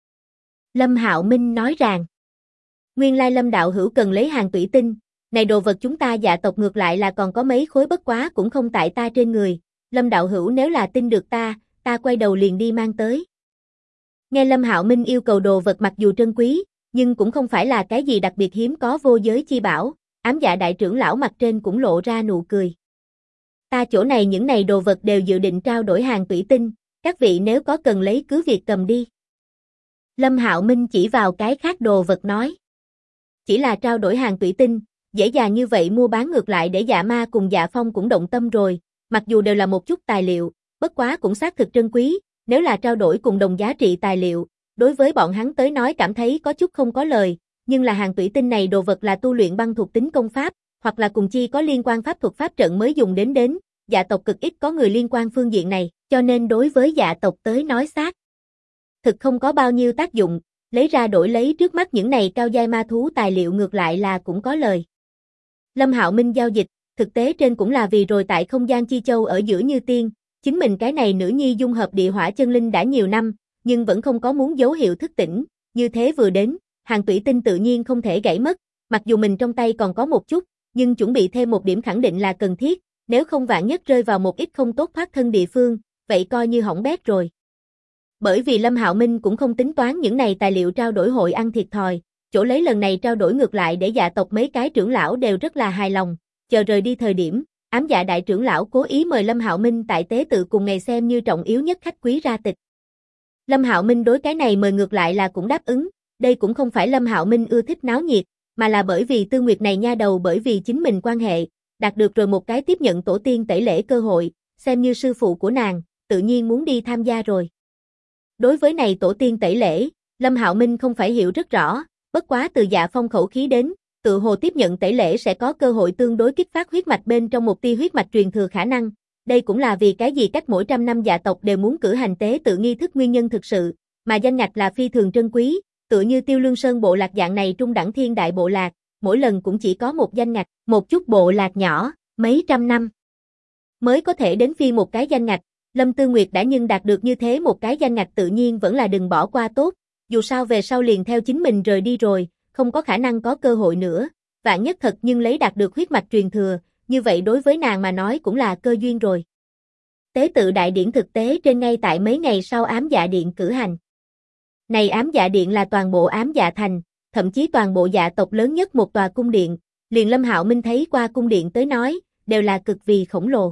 A: Lâm Hạo Minh nói rằng, nguyên lai Lâm đạo hữu cần lấy hàng tủy tinh, này đồ vật chúng ta dạ tộc ngược lại là còn có mấy khối bất quá cũng không tại ta trên người, Lâm đạo hữu nếu là tin được ta quay đầu liền đi mang tới. Nghe Lâm Hạo Minh yêu cầu đồ vật mặc dù trân quý, nhưng cũng không phải là cái gì đặc biệt hiếm có vô giới chi bảo, Ám Dạ đại trưởng lão mặt trên cũng lộ ra nụ cười. Ta chỗ này những này đồ vật đều dự định trao đổi hàng tủy tinh, các vị nếu có cần lấy cứ việc cầm đi. Lâm Hạo Minh chỉ vào cái khác đồ vật nói. Chỉ là trao đổi hàng tủy tinh, dễ dàng như vậy mua bán ngược lại để Dạ ma cùng Dạ phong cũng động tâm rồi, mặc dù đều là một chút tài liệu, bất quá cũng xác thực trân quý, nếu là trao đổi cùng đồng giá trị tài liệu, đối với bọn hắn tới nói cảm thấy có chút không có lời, nhưng là hàng tủy tinh này đồ vật là tu luyện băng thuộc tính công pháp, hoặc là cùng chi có liên quan pháp thuật pháp trận mới dùng đến, dạ tộc cực ít có người liên quan phương diện này, cho nên đối với dạ tộc tới nói xác thực không có bao nhiêu tác dụng, lấy ra đổi lấy trước mắt những này cao giai ma thú tài liệu ngược lại là cũng có lời. Lâm Hạo Minh giao dịch, thực tế trên cũng là vì rồi tại không gian chi châu ở giữa như tiên, chính mình cái này nữ nhi dung hợp địa hỏa chân linh đã nhiều năm, nhưng vẫn không có muốn dấu hiệu thức tỉnh, như thế vừa đến, hàng tủy tinh tự nhiên không thể gãy mất, mặc dù mình trong tay còn có một chút, nhưng chuẩn bị thêm một điểm khẳng định là cần thiết, nếu không vạn nhất rơi vào một ít không tốt thoát thân địa phương, vậy coi như hỏng bét rồi. Bởi vì Lâm Hạo Minh cũng không tính toán những này tài liệu trao đổi hội ăn thiệt thòi, chỗ lấy lần này trao đổi ngược lại để dạ tộc mấy cái trưởng lão đều rất là hài lòng, chờ rời đi thời điểm, Ám Dạ đại trưởng lão cố ý mời Lâm Hạo Minh tại tế tự cùng ngày xem như trọng yếu nhất khách quý ra tịch. Lâm Hạo Minh đối cái này mời ngược lại là cũng đáp ứng, đây cũng không phải Lâm Hạo Minh ưa thích náo nhiệt, mà là bởi vì Tư Nguyệt này nha đầu bởi vì chính mình quan hệ, đạt được rồi một cái tiếp nhận tổ tiên tẩy lễ cơ hội, xem như sư phụ của nàng, tự nhiên muốn đi tham gia rồi. Đối với này tổ tiên tẩy lễ, Lâm Hạo Minh không phải hiểu rất rõ, bất quá từ Dạ Phong khẩu khí đến, tự hồ tiếp nhận tẩy lễ sẽ có cơ hội tương đối kích phát huyết mạch bên trong một tia huyết mạch truyền thừa khả năng. Đây cũng là vì cái gì cách mỗi 100 năm dạ tộc đều muốn cử hành tế tự nghi thức nguyên nhân thực sự, mà danh ngạch là phi thường trân quý, tựa như Tiêu Lương Sơn bộ lạc dạng này trung đẳng thiên đại bộ lạc, mỗi lần cũng chỉ có một danh ngạch, một chút bộ lạc nhỏ, mấy trăm năm mới có thể đến phi một cái danh ngạch. Lâm Tư Nguyệt đã nhưng đạt được như thế một cái danh ngạch tự nhiên vẫn là đừng bỏ qua tốt, dù sao về sau liền theo chính mình rời đi rồi, không có khả năng có cơ hội nữa, vạn nhất thật nhưng lấy đạt được huyết mạch truyền thừa, như vậy đối với nàng mà nói cũng là cơ duyên rồi. Tế tự đại điển thực tế trên ngay tại mấy ngày sau ám dạ điện cử hành. Này ám dạ điện là toàn bộ ám dạ thành, thậm chí toàn bộ dạ tộc lớn nhất một tòa cung điện, liền Lâm Hạo Minh thấy qua cung điện tới nói, đều là cực vì khổng lồ.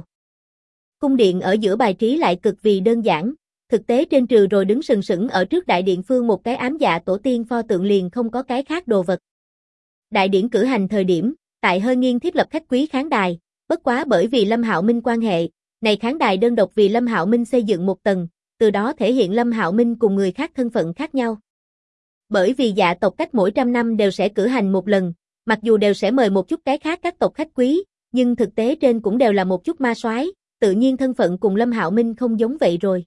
A: Cung điện ở giữa bài trí lại cực vì đơn giản, thực tế trên trừ rồi đứng sừng sững ở trước đại điện phương một cái ám dạ tổ tiên pho tượng liền không có cái khác đồ vật. Đại điển cử hành thời điểm, tại Hơi Nghiên thiết lập khách quý khán đài, bất quá bởi vì Lâm Hạo Minh quan hệ, này khán đài đơn độc vì Lâm Hạo Minh xây dựng một tầng, từ đó thể hiện Lâm Hạo Minh cùng người khác thân phận khác nhau. Bởi vì dạ tộc cách mỗi 100 năm đều sẽ cử hành một lần, mặc dù đều sẽ mời một chút cái khác các tộc khách quý, nhưng thực tế trên cũng đều là một chút ma soái, tự nhiên thân phận cùng Lâm Hạo Minh không giống vậy rồi.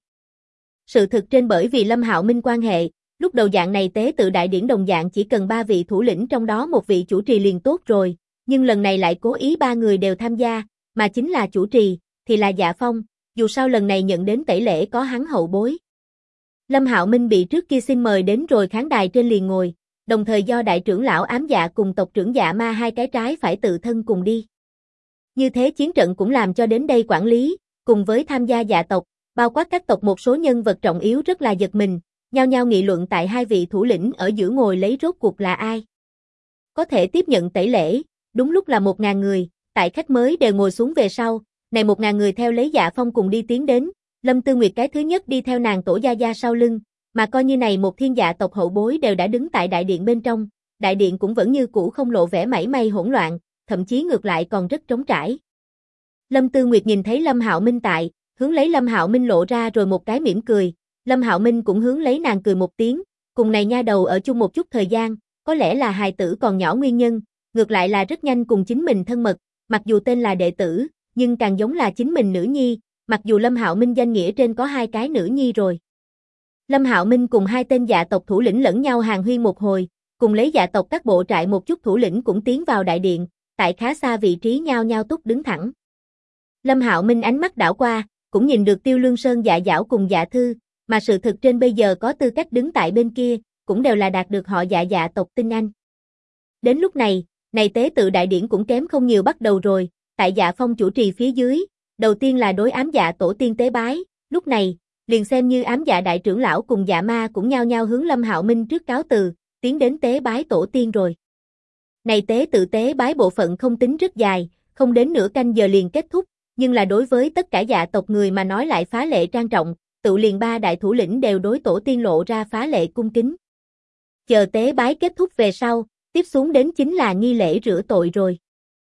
A: Sự thực trên bởi vì Lâm Hạo Minh quan hệ, lúc đầu dạng này tế tự đại điển đồng dạng chỉ cần 3 vị thủ lĩnh trong đó một vị chủ trì liền tốt rồi, nhưng lần này lại cố ý 3 người đều tham gia, mà chính là chủ trì, thì là Dạ Phong, dù sao lần này nhận đến tẩy lễ có hắn hậu bối. Lâm Hạo Minh bị trước kia xin mời đến rồi khán đài trên liền ngồi, đồng thời do đại trưởng lão ám dạ cùng tộc trưởng Dạ Ma hai cái trái phải tự thân cùng đi. Như thế chiến trận cũng làm cho đến đây quản lý, cùng với tham gia dạ tộc, bao quát các tộc một số nhân vật trọng yếu rất là giật mình, nhao nhao nghị luận tại hai vị thủ lĩnh ở giữa ngồi lấy rốt cuộc là ai. Có thể tiếp nhận tẩy lễ, đúng lúc là 1000 người, tại khách mới đều ngồi xuống về sau, này 1000 người theo lấy Dạ Phong cùng đi tiến đến, Lâm Tư Nguyệt cái thứ nhất đi theo nàng tổ gia gia sau lưng, mà coi như này một thiên dạ tộc hậu bối đều đã đứng tại đại điện bên trong, đại điện cũng vẫn như cũ không lộ vẻ mảy may hỗn loạn, thậm chí ngược lại còn rất trống trải. Lâm Tư Nguyệt nhìn thấy Lâm Hạo Minh tại, hướng lấy Lâm Hạo Minh lộ ra rồi một cái mỉm cười, Lâm Hạo Minh cũng hướng lấy nàng cười một tiếng, cùng này nha đầu ở chung một chút thời gian, có lẽ là hài tử còn nhỏ nguyên nhân, ngược lại là rất nhanh cùng chính mình thân mật, mặc dù tên là đệ tử, nhưng càng giống là chính mình nữ nhi, mặc dù Lâm Hạo Minh danh nghĩa trên có 2 cái nữ nhi rồi. Lâm Hạo Minh cùng 2 tên dạ tộc thủ lĩnh lẫn nhau hàn huyên một hồi, cùng lấy dạ tộc các bộ trại một chút thủ lĩnh cũng tiến vào đại điện, tại khá xa vị trí nhao nhao túc đứng thẳng. Lâm Hạo Minh ánh mắt đảo qua, cũng nhìn được Tiêu Lương Sơn Dạ Giảo cùng Dạ Thư, mà sự thực trên bây giờ có tư cách đứng tại bên kia, cũng đều là đạt được họ Dạ dạ tộc tinh anh. Đến lúc này, tế tự đại điển cũng kém không nhiều bắt đầu rồi, tại Dạ Phong chủ trì phía dưới, đầu tiên là đối ám dạ tổ tiên tế bái, lúc này, liền xem như ám dạ đại trưởng lão cùng Dạ Ma cũng nhao nhao hướng Lâm Hạo Minh trước cáo từ, tiến đến tế bái tổ tiên rồi. Này tế bái bộ phận không tính rất dài, không đến nửa canh giờ liền kết thúc, nhưng là đối với tất cả dạ tộc người mà nói lại phá lệ trang trọng, tự liền 3 đại thủ lĩnh đều đối tổ tiên lộ ra phá lệ cung kính. Chờ tế bái kết thúc về sau, tiếp xuống đến chính là nghi lễ rửa tội rồi.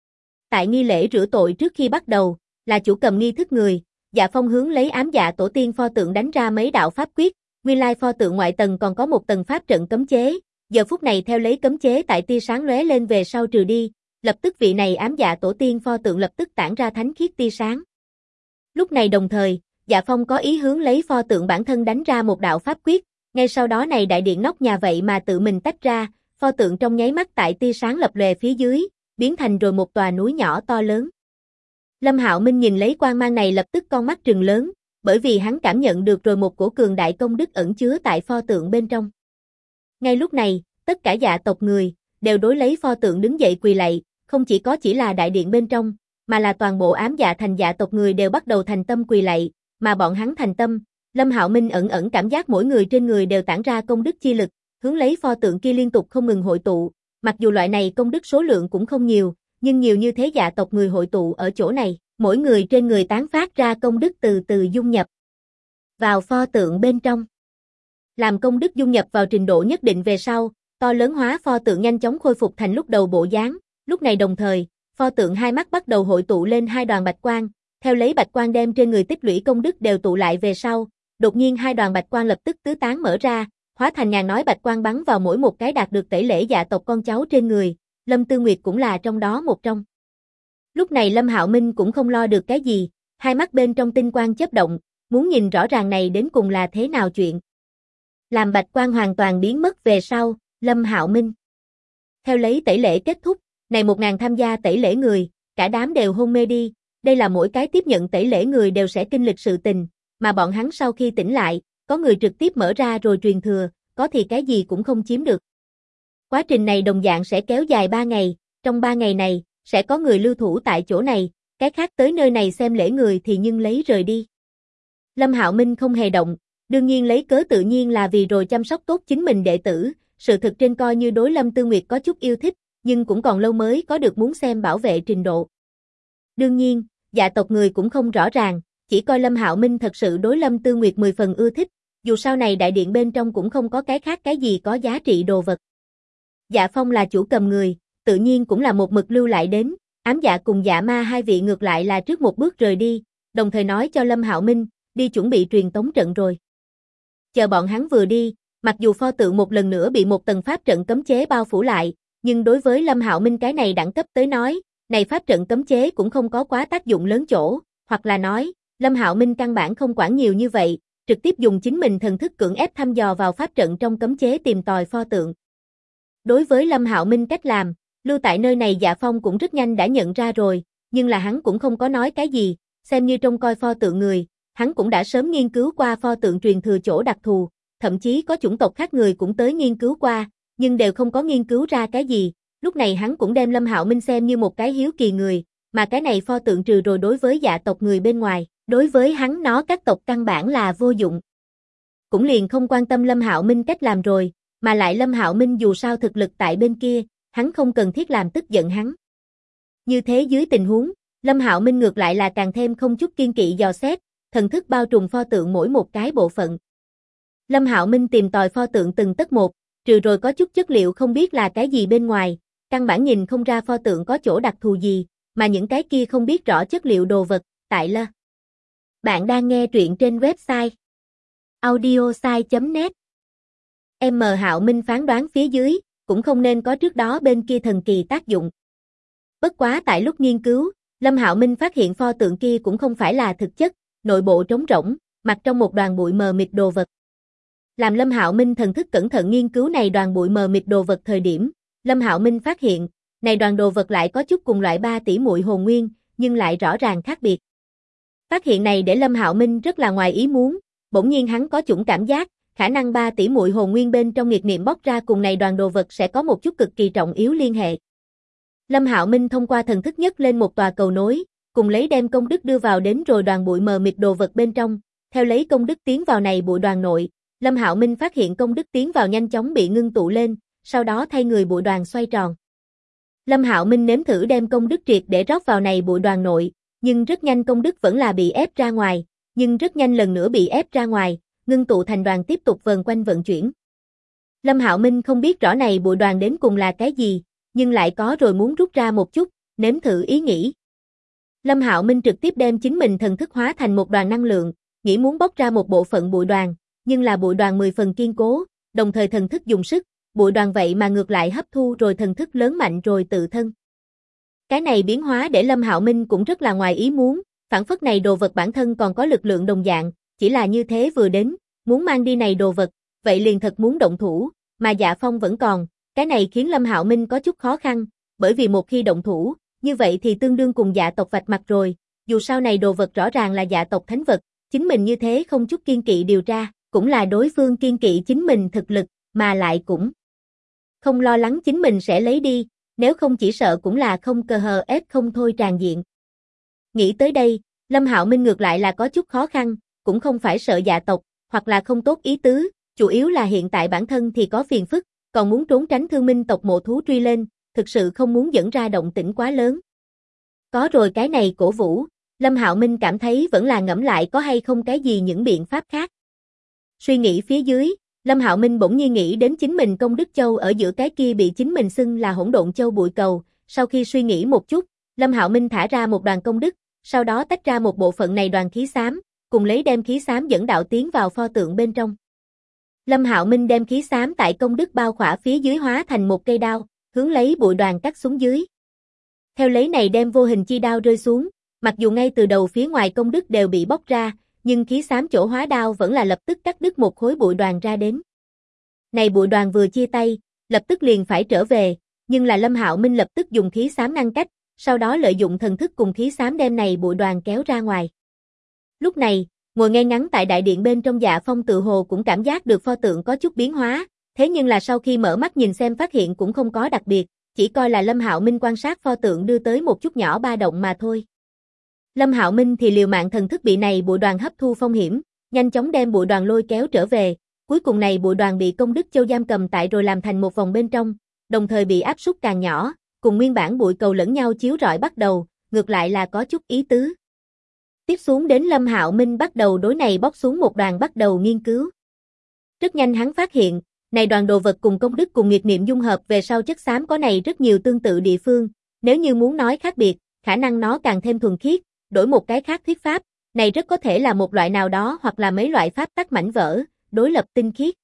A: Tại nghi lễ rửa tội trước khi bắt đầu, là chủ cầm nghi thức người, Dạ Phong hướng lấy ám dạ tổ tiên pho tượng đánh ra mấy đạo pháp quyết, nguyên lai pho tượng ngoại tầng còn có một tầng pháp trận cấm chế, giờ phút này theo lấy cấm chế tại tia sáng lóe lên về sau trừ đi, lập tức vị này ám dạ tổ tiên pho tượng lập tức tản ra thánh khiết tia sáng. Lúc này đồng thời, Dạ Phong có ý hướng lấy pho tượng bản thân đánh ra một đạo pháp quyết, ngay sau đó này đại điện nóc nhà vậy mà tự mình tách ra, pho tượng trong nháy mắt tại tia sáng lập lòe phía dưới, biến thành rồi một tòa núi nhỏ to lớn. Lâm Hạo Minh nhìn lấy quang mang này lập tức con mắt trừng lớn, bởi vì hắn cảm nhận được rồi một cổ cường đại công đức ẩn chứa tại pho tượng bên trong. Ngay lúc này, tất cả dạ tộc người đều đối lấy pho tượng đứng dậy quỳ lạy, không chỉ là đại điện bên trong, mà là toàn bộ ám dạ thành dạ tộc người đều bắt đầu thành tâm quỳ lạy, mà bọn hắn thành tâm, Lâm Hạo Minh ẩn cảm giác mỗi người trên người đều tản ra công đức chi lực, hướng lấy pho tượng kia liên tục không ngừng hội tụ, mặc dù loại này công đức số lượng cũng không nhiều, nhưng nhiều như thế dạ tộc người hội tụ ở chỗ này, mỗi người trên người tán phát ra công đức từ từ dung nhập vào pho tượng bên trong. Làm công đức dung nhập vào trình độ nhất định về sau, to lớn hóa pho tượng nhanh chóng khôi phục thành lúc đầu bộ dáng, lúc này đồng thời, pho tượng hai mắt bắt đầu hội tụ lên 2 đoàn bạch quang, theo lấy bạch quang đem trên người tích lũy công đức đều tụ lại về sau, đột nhiên hai đoàn bạch quang lập tức tứ tán mở ra, hóa thành ngàn nói bạch quang bắn vào mỗi một cái đạt được tẩy lễ dạ tộc con cháu trên người, Lâm Tư Nguyệt cũng là trong đó một trong. Lúc này Lâm Hạo Minh cũng không lo được cái gì, hai mắt bên trong tinh quang chớp động, muốn nhìn rõ ràng này đến cùng là thế nào chuyện. Làm bạch quang hoàn toàn biến mất về sau, Lâm Hạo Minh. Theo lấy tẩy lễ kết thúc, này 1000 tham gia tẩy lễ người, cả đám đều hôn mê đi, đây là mỗi cái tiếp nhận tẩy lễ người đều sẽ kinh lịch sự tình, mà bọn hắn sau khi tỉnh lại, có người trực tiếp mở ra rồi truyền thừa, có thì cái gì cũng không chiếm được. Quá trình này đồng dạng sẽ kéo dài 3 ngày, trong 3 ngày này, sẽ có người lưu thủ tại chỗ này, cái khác tới nơi này xem lễ người thì nhưng lấy rời đi. Lâm Hạo Minh không hề động, đương nhiên lấy cớ tự nhiên là vì rồi chăm sóc tốt chính mình đệ tử, sự thực trên coi như đối Lâm Tư Nguyệt có chút yêu thích, nhưng cũng còn lâu mới có được muốn xem bảo vệ trình độ. Đương nhiên, dạ tộc người cũng không rõ ràng, chỉ coi Lâm Hạo Minh thật sự đối Lâm Tư Nguyệt 10 phần ưa thích, dù sau này đại điện bên trong cũng không có cái khác cái gì có giá trị đồ vật. Dạ Phong là chủ cầm người, tự nhiên cũng là một mực lưu lại đến, Ám Dạ cùng Dạ Ma hai vị ngược lại là trước một bước rời đi, đồng thời nói cho Lâm Hạo Minh, đi chuẩn bị truyền tống trận rồi. Chờ bọn hắn vừa đi, mặc dù pho tượng một lần nữa bị một tầng pháp trận cấm chế bao phủ lại, nhưng đối với Lâm Hạo Minh cái này đẳng cấp tới nói, này pháp trận cấm chế cũng không có quá tác dụng lớn chỗ, hoặc là nói, Lâm Hạo Minh căn bản không quản nhiều như vậy, trực tiếp dùng chính mình thần thức cưỡng ép thăm dò vào pháp trận trong cấm chế tìm tòi pho tượng. Đối với Lâm Hạo Minh cách làm, lưu tại nơi này Dạ Phong cũng rất nhanh đã nhận ra rồi, nhưng là hắn cũng không có nói cái gì, xem như trông coi pho tượng người, hắn cũng đã sớm nghiên cứu qua pho tượng truyền thừa chỗ đặc thù, thậm chí có chủng tộc khác người cũng tới nghiên cứu qua, nhưng đều không có nghiên cứu ra cái gì, lúc này hắn cũng đem Lâm Hạo Minh xem như một cái hiếu kỳ người, mà cái này pho tượng trừ rồi đối với dạ tộc người bên ngoài, đối với hắn nó các tộc căn bản là vô dụng. Cũng liền không quan tâm Lâm Hạo Minh cách làm rồi, mà lại Lâm Hạo Minh dù sao thực lực tại bên kia, hắn không cần thiết làm tức giận hắn. Như thế dưới tình huống, Lâm Hạo Minh ngược lại là càng thêm không chút kiên kỵ dò xét, thần thức bao trùm pho tượng mỗi một cái bộ phận. Lâm Hạo Minh tìm tòi pho tượng từng tấc một, trừ rồi có chút chất liệu không biết là cái gì bên ngoài, căn bản nhìn không ra pho tượng có chỗ đặc thù gì, mà những cái kia không biết rõ chất liệu đồ vật, tại L. Bạn đang nghe truyện trên website audiosai.net. Hạo Minh phán đoán phía dưới, cũng không nên có trước đó bên kia thần kỳ tác dụng. Bất quá tại lúc nghiên cứu, Lâm Hạo Minh phát hiện pho tượng kia cũng không phải là thực chất, nội bộ trống rỗng, mặc trong một đoàn bụi mờ mịt đồ vật. Làm Lâm Hạo Minh thần thức cẩn thận nghiên cứu này đoàn bụi mờ mịt đồ vật thời điểm, Lâm Hạo Minh phát hiện, này đoàn đồ vật lại có chút cùng loại 3 tỷ muội hồn nguyên, nhưng lại rõ ràng khác biệt. Phát hiện này để Lâm Hạo Minh rất là ngoài ý muốn, bỗng nhiên hắn có chủng cảm giác, khả năng 3 tỷ muội hồn nguyên bên trong nghiệt niệm bóc ra cùng này đoàn đồ vật sẽ có một chút cực kỳ trọng yếu liên hệ. Lâm Hạo Minh thông qua thần thức nhất lên một tòa cầu nối, cùng lấy đem công đức đưa vào đến rồi đoàn bụi mờ mịt đồ vật bên trong, theo lấy công đức tiến vào này bụi đoàn nội, Lâm Hạo Minh phát hiện công đức tiến vào nhanh chóng bị ngưng tụ lên, sau đó thay người bụi đoàn xoay tròn. Lâm Hạo Minh nếm thử đem công đức triệt để rót vào này bụi đoàn nội, nhưng rất nhanh công đức vẫn là bị ép ra ngoài, nhưng rất nhanh lần nữa bị ép ra ngoài, ngưng tụ thành đoàn tiếp tục vần quanh vận chuyển. Lâm Hạo Minh không biết rõ này bụi đoàn đến cùng là cái gì, nhưng lại có rồi muốn rút ra một chút, nếm thử ý nghĩ. Lâm Hạo Minh trực tiếp đem chính mình thần thức hóa thành một đoàn năng lượng, nghĩ muốn bóc ra một bộ phận bụi đoàn, nhưng là bụi đoàn 10 phần kiên cố, đồng thời thần thức dùng sức, bụi đoàn vậy mà ngược lại hấp thu rồi thần thức lớn mạnh rồi tự thân. Cái này biến hóa để Lâm Hạo Minh cũng rất là ngoài ý muốn, phản phất này đồ vật bản thân còn có lực lượng đồng dạng, chỉ là như thế vừa đến, muốn mang đi này đồ vật, vậy liền thật muốn động thủ, mà Dạ Phong vẫn còn, cái này khiến Lâm Hạo Minh có chút khó khăn, bởi vì một khi động thủ, như vậy thì tương đương cùng dạ tộc vạch mặt rồi, dù sao này đồ vật rõ ràng là dạ tộc thánh vật, chính mình như thế không chút kiên kỵ điều tra, cũng là đối phương kiên kỵ chính mình thực lực, mà lại cũng không lo lắng chính mình sẽ lấy đi, nếu không chỉ sợ cũng là không cờ hờ ép không thôi tràn diện. Nghĩ tới đây, Lâm Hạo Minh ngược lại là có chút khó khăn, cũng không phải sợ dạ tộc, hoặc là không tốt ý tứ, chủ yếu là hiện tại bản thân thì có phiền phức, còn muốn trốn tránh Thương Minh tộc mộ thú truy lên, thực sự không muốn dẫn ra động tĩnh quá lớn. Có rồi cái này cổ vũ, Lâm Hạo Minh cảm thấy vẫn là ngẫm lại có hay không cái gì những biện pháp khác. Suy nghĩ phía dưới, Lâm Hạo Minh bỗng nhiên nghĩ đến chính mình công đức châu ở giữa cái kia bị chính mình xưng là hỗn độn châu bụi cầu, sau khi suy nghĩ một chút, Lâm Hạo Minh thả ra một đoàn công đức, sau đó tách ra một bộ phận này đoàn khí xám, cùng lấy đem khí xám dẫn đạo tiến vào pho tượng bên trong. Lâm Hạo Minh đem khí xám tại công đức bao khỏa phía dưới hóa thành một cây đao, hướng lấy bụi đoàn cắt xuống dưới. Theo lấy này đem vô hình chi đao rơi xuống, mặc dù ngay từ đầu phía ngoài công đức đều bị bóc ra, nhưng khí xám chỗ hóa đao vẫn là lập tức cắt đứt một khối bụi đoàn ra đến. Này bụi đoàn vừa chia tay, lập tức liền phải trở về, nhưng là Lâm Hạo Minh lập tức dùng khí xám ngăn cách, sau đó lợi dụng thần thức cùng khí xám đem này bụi đoàn kéo ra ngoài. Lúc này, ngồi ngay ngắn tại đại điện bên trong Dạ Phong tự hồ cũng cảm giác được pho tượng có chút biến hóa, thế nhưng là sau khi mở mắt nhìn xem phát hiện cũng không có đặc biệt, chỉ coi là Lâm Hạo Minh quan sát pho tượng đưa tới một chút nhỏ ba động mà thôi. Lâm Hạo Minh thì liều mạng thần thức bị này bụi đoàn hấp thu phong hiểm, nhanh chóng đem bụi đoàn lôi kéo trở về, cuối cùng này bụi đoàn bị công đức châu giam cầm tại rồi làm thành một vòng bên trong, đồng thời bị áp suất càng nhỏ, cùng nguyên bản bụi cầu lẫn nhau chiếu rọi bắt đầu, ngược lại là có chút ý tứ. Tiếp xuống đến Lâm Hạo Minh bắt đầu đối này bóc xuống một đoàn bắt đầu nghiên cứu. Rất nhanh hắn phát hiện, này đoàn đồ vật cùng công đức cùng nghiệt niệm dung hợp về sau chất xám có này rất nhiều tương tự địa phương, nếu như muốn nói khác biệt, khả năng nó càng thêm thuần khiết, đổi một cái khác thuyết pháp, này rất có thể là một loại nào đó hoặc là mấy loại pháp tắc mảnh vỡ, đối lập tinh khiết.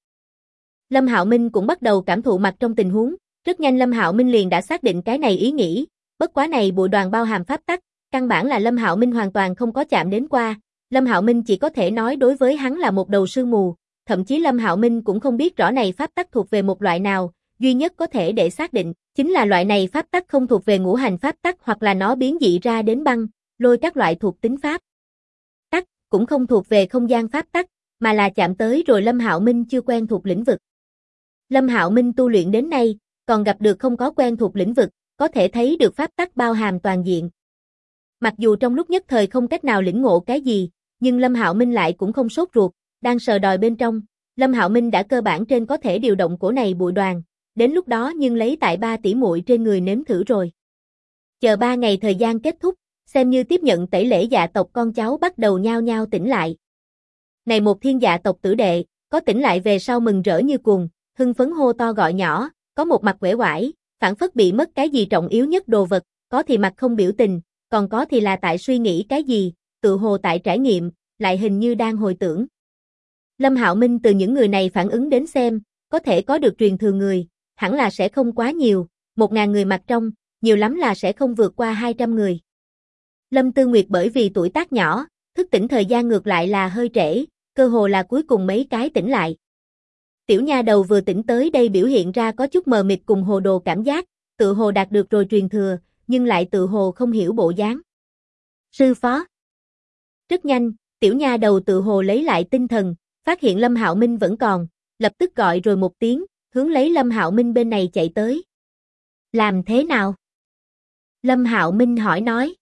A: Lâm Hạo Minh cũng bắt đầu cảm thụ mặt trong tình huống, rất nhanh Lâm Hạo Minh liền đã xác định cái này ý nghĩ, bất quá này bụi đoàn bao hàm pháp tắc, căn bản là Lâm Hạo Minh hoàn toàn không có chạm đến qua, Lâm Hạo Minh chỉ có thể nói đối với hắn là một đầu sương mù, thậm chí Lâm Hạo Minh cũng không biết rõ này pháp tắc thuộc về một loại nào, duy nhất có thể để xác định, chính là loại này pháp tắc không thuộc về ngũ hành pháp tắc hoặc là nó biến dị ra đến băng, lôi các loại thuộc tính pháp tắc, cũng không thuộc về không gian pháp tắc, mà là chạm tới rồi Lâm Hạo Minh chưa quen thuộc lĩnh vực. Lâm Hạo Minh tu luyện đến nay, còn gặp được không có quen thuộc lĩnh vực, có thể thấy được pháp tắc bao hàm toàn diện. Mặc dù trong lúc nhất thời không cách nào lĩnh ngộ cái gì, nhưng Lâm Hạo Minh lại cũng không sốt ruột, đang sờ đòi bên trong, Lâm Hạo Minh đã cơ bản trên có thể điều động của này bụi đoàn, đến lúc đó nhưng lấy tại 3 tỷ muội trên người nếm thử rồi. Chờ 3 ngày thời gian kết thúc, xem như tiếp nhận tẩy lễ dạ tộc con cháu bắt đầu nhao nhao tỉnh lại. Này một thiên dạ tộc tử đệ, có tỉnh lại về sau mừng rỡ như cuồng, hưng phấn hô to gọi nhỏ, có một mặt uể oải, phảng phất bị mất cái gì trọng yếu nhất đồ vật, có thì mặt không biểu tình, còn có thì là tại suy nghĩ cái gì, tự hồ tại trải nghiệm, lại hình như đang hồi tưởng. Lâm Hạo Minh từ những người này phản ứng đến xem, có thể có được truyền thừa người, hẳn là sẽ không quá nhiều, 1000 người mặt trong, nhiều lắm là sẽ không vượt qua 200 người. Lâm Tư Nguyệt bởi vì tuổi tác nhỏ, thức tỉnh thời gian ngược lại là hơi trễ, cơ hồ là cuối cùng mấy cái tỉnh lại. Tiểu nha đầu vừa tỉnh tới đây biểu hiện ra có chút mờ mịt cùng hồ đồ cảm giác, tự hồ đạt được rồi truyền thừa, nhưng lại tự hồ không hiểu bộ dáng. Sư phó. Rất nhanh, tiểu nha đầu tự hồ lấy lại tinh thần, phát hiện Lâm Hạo Minh vẫn còn, lập tức gọi rồi một tiếng, hướng lấy Lâm Hạo Minh bên này chạy tới. Làm thế nào? Lâm Hạo Minh hỏi nói.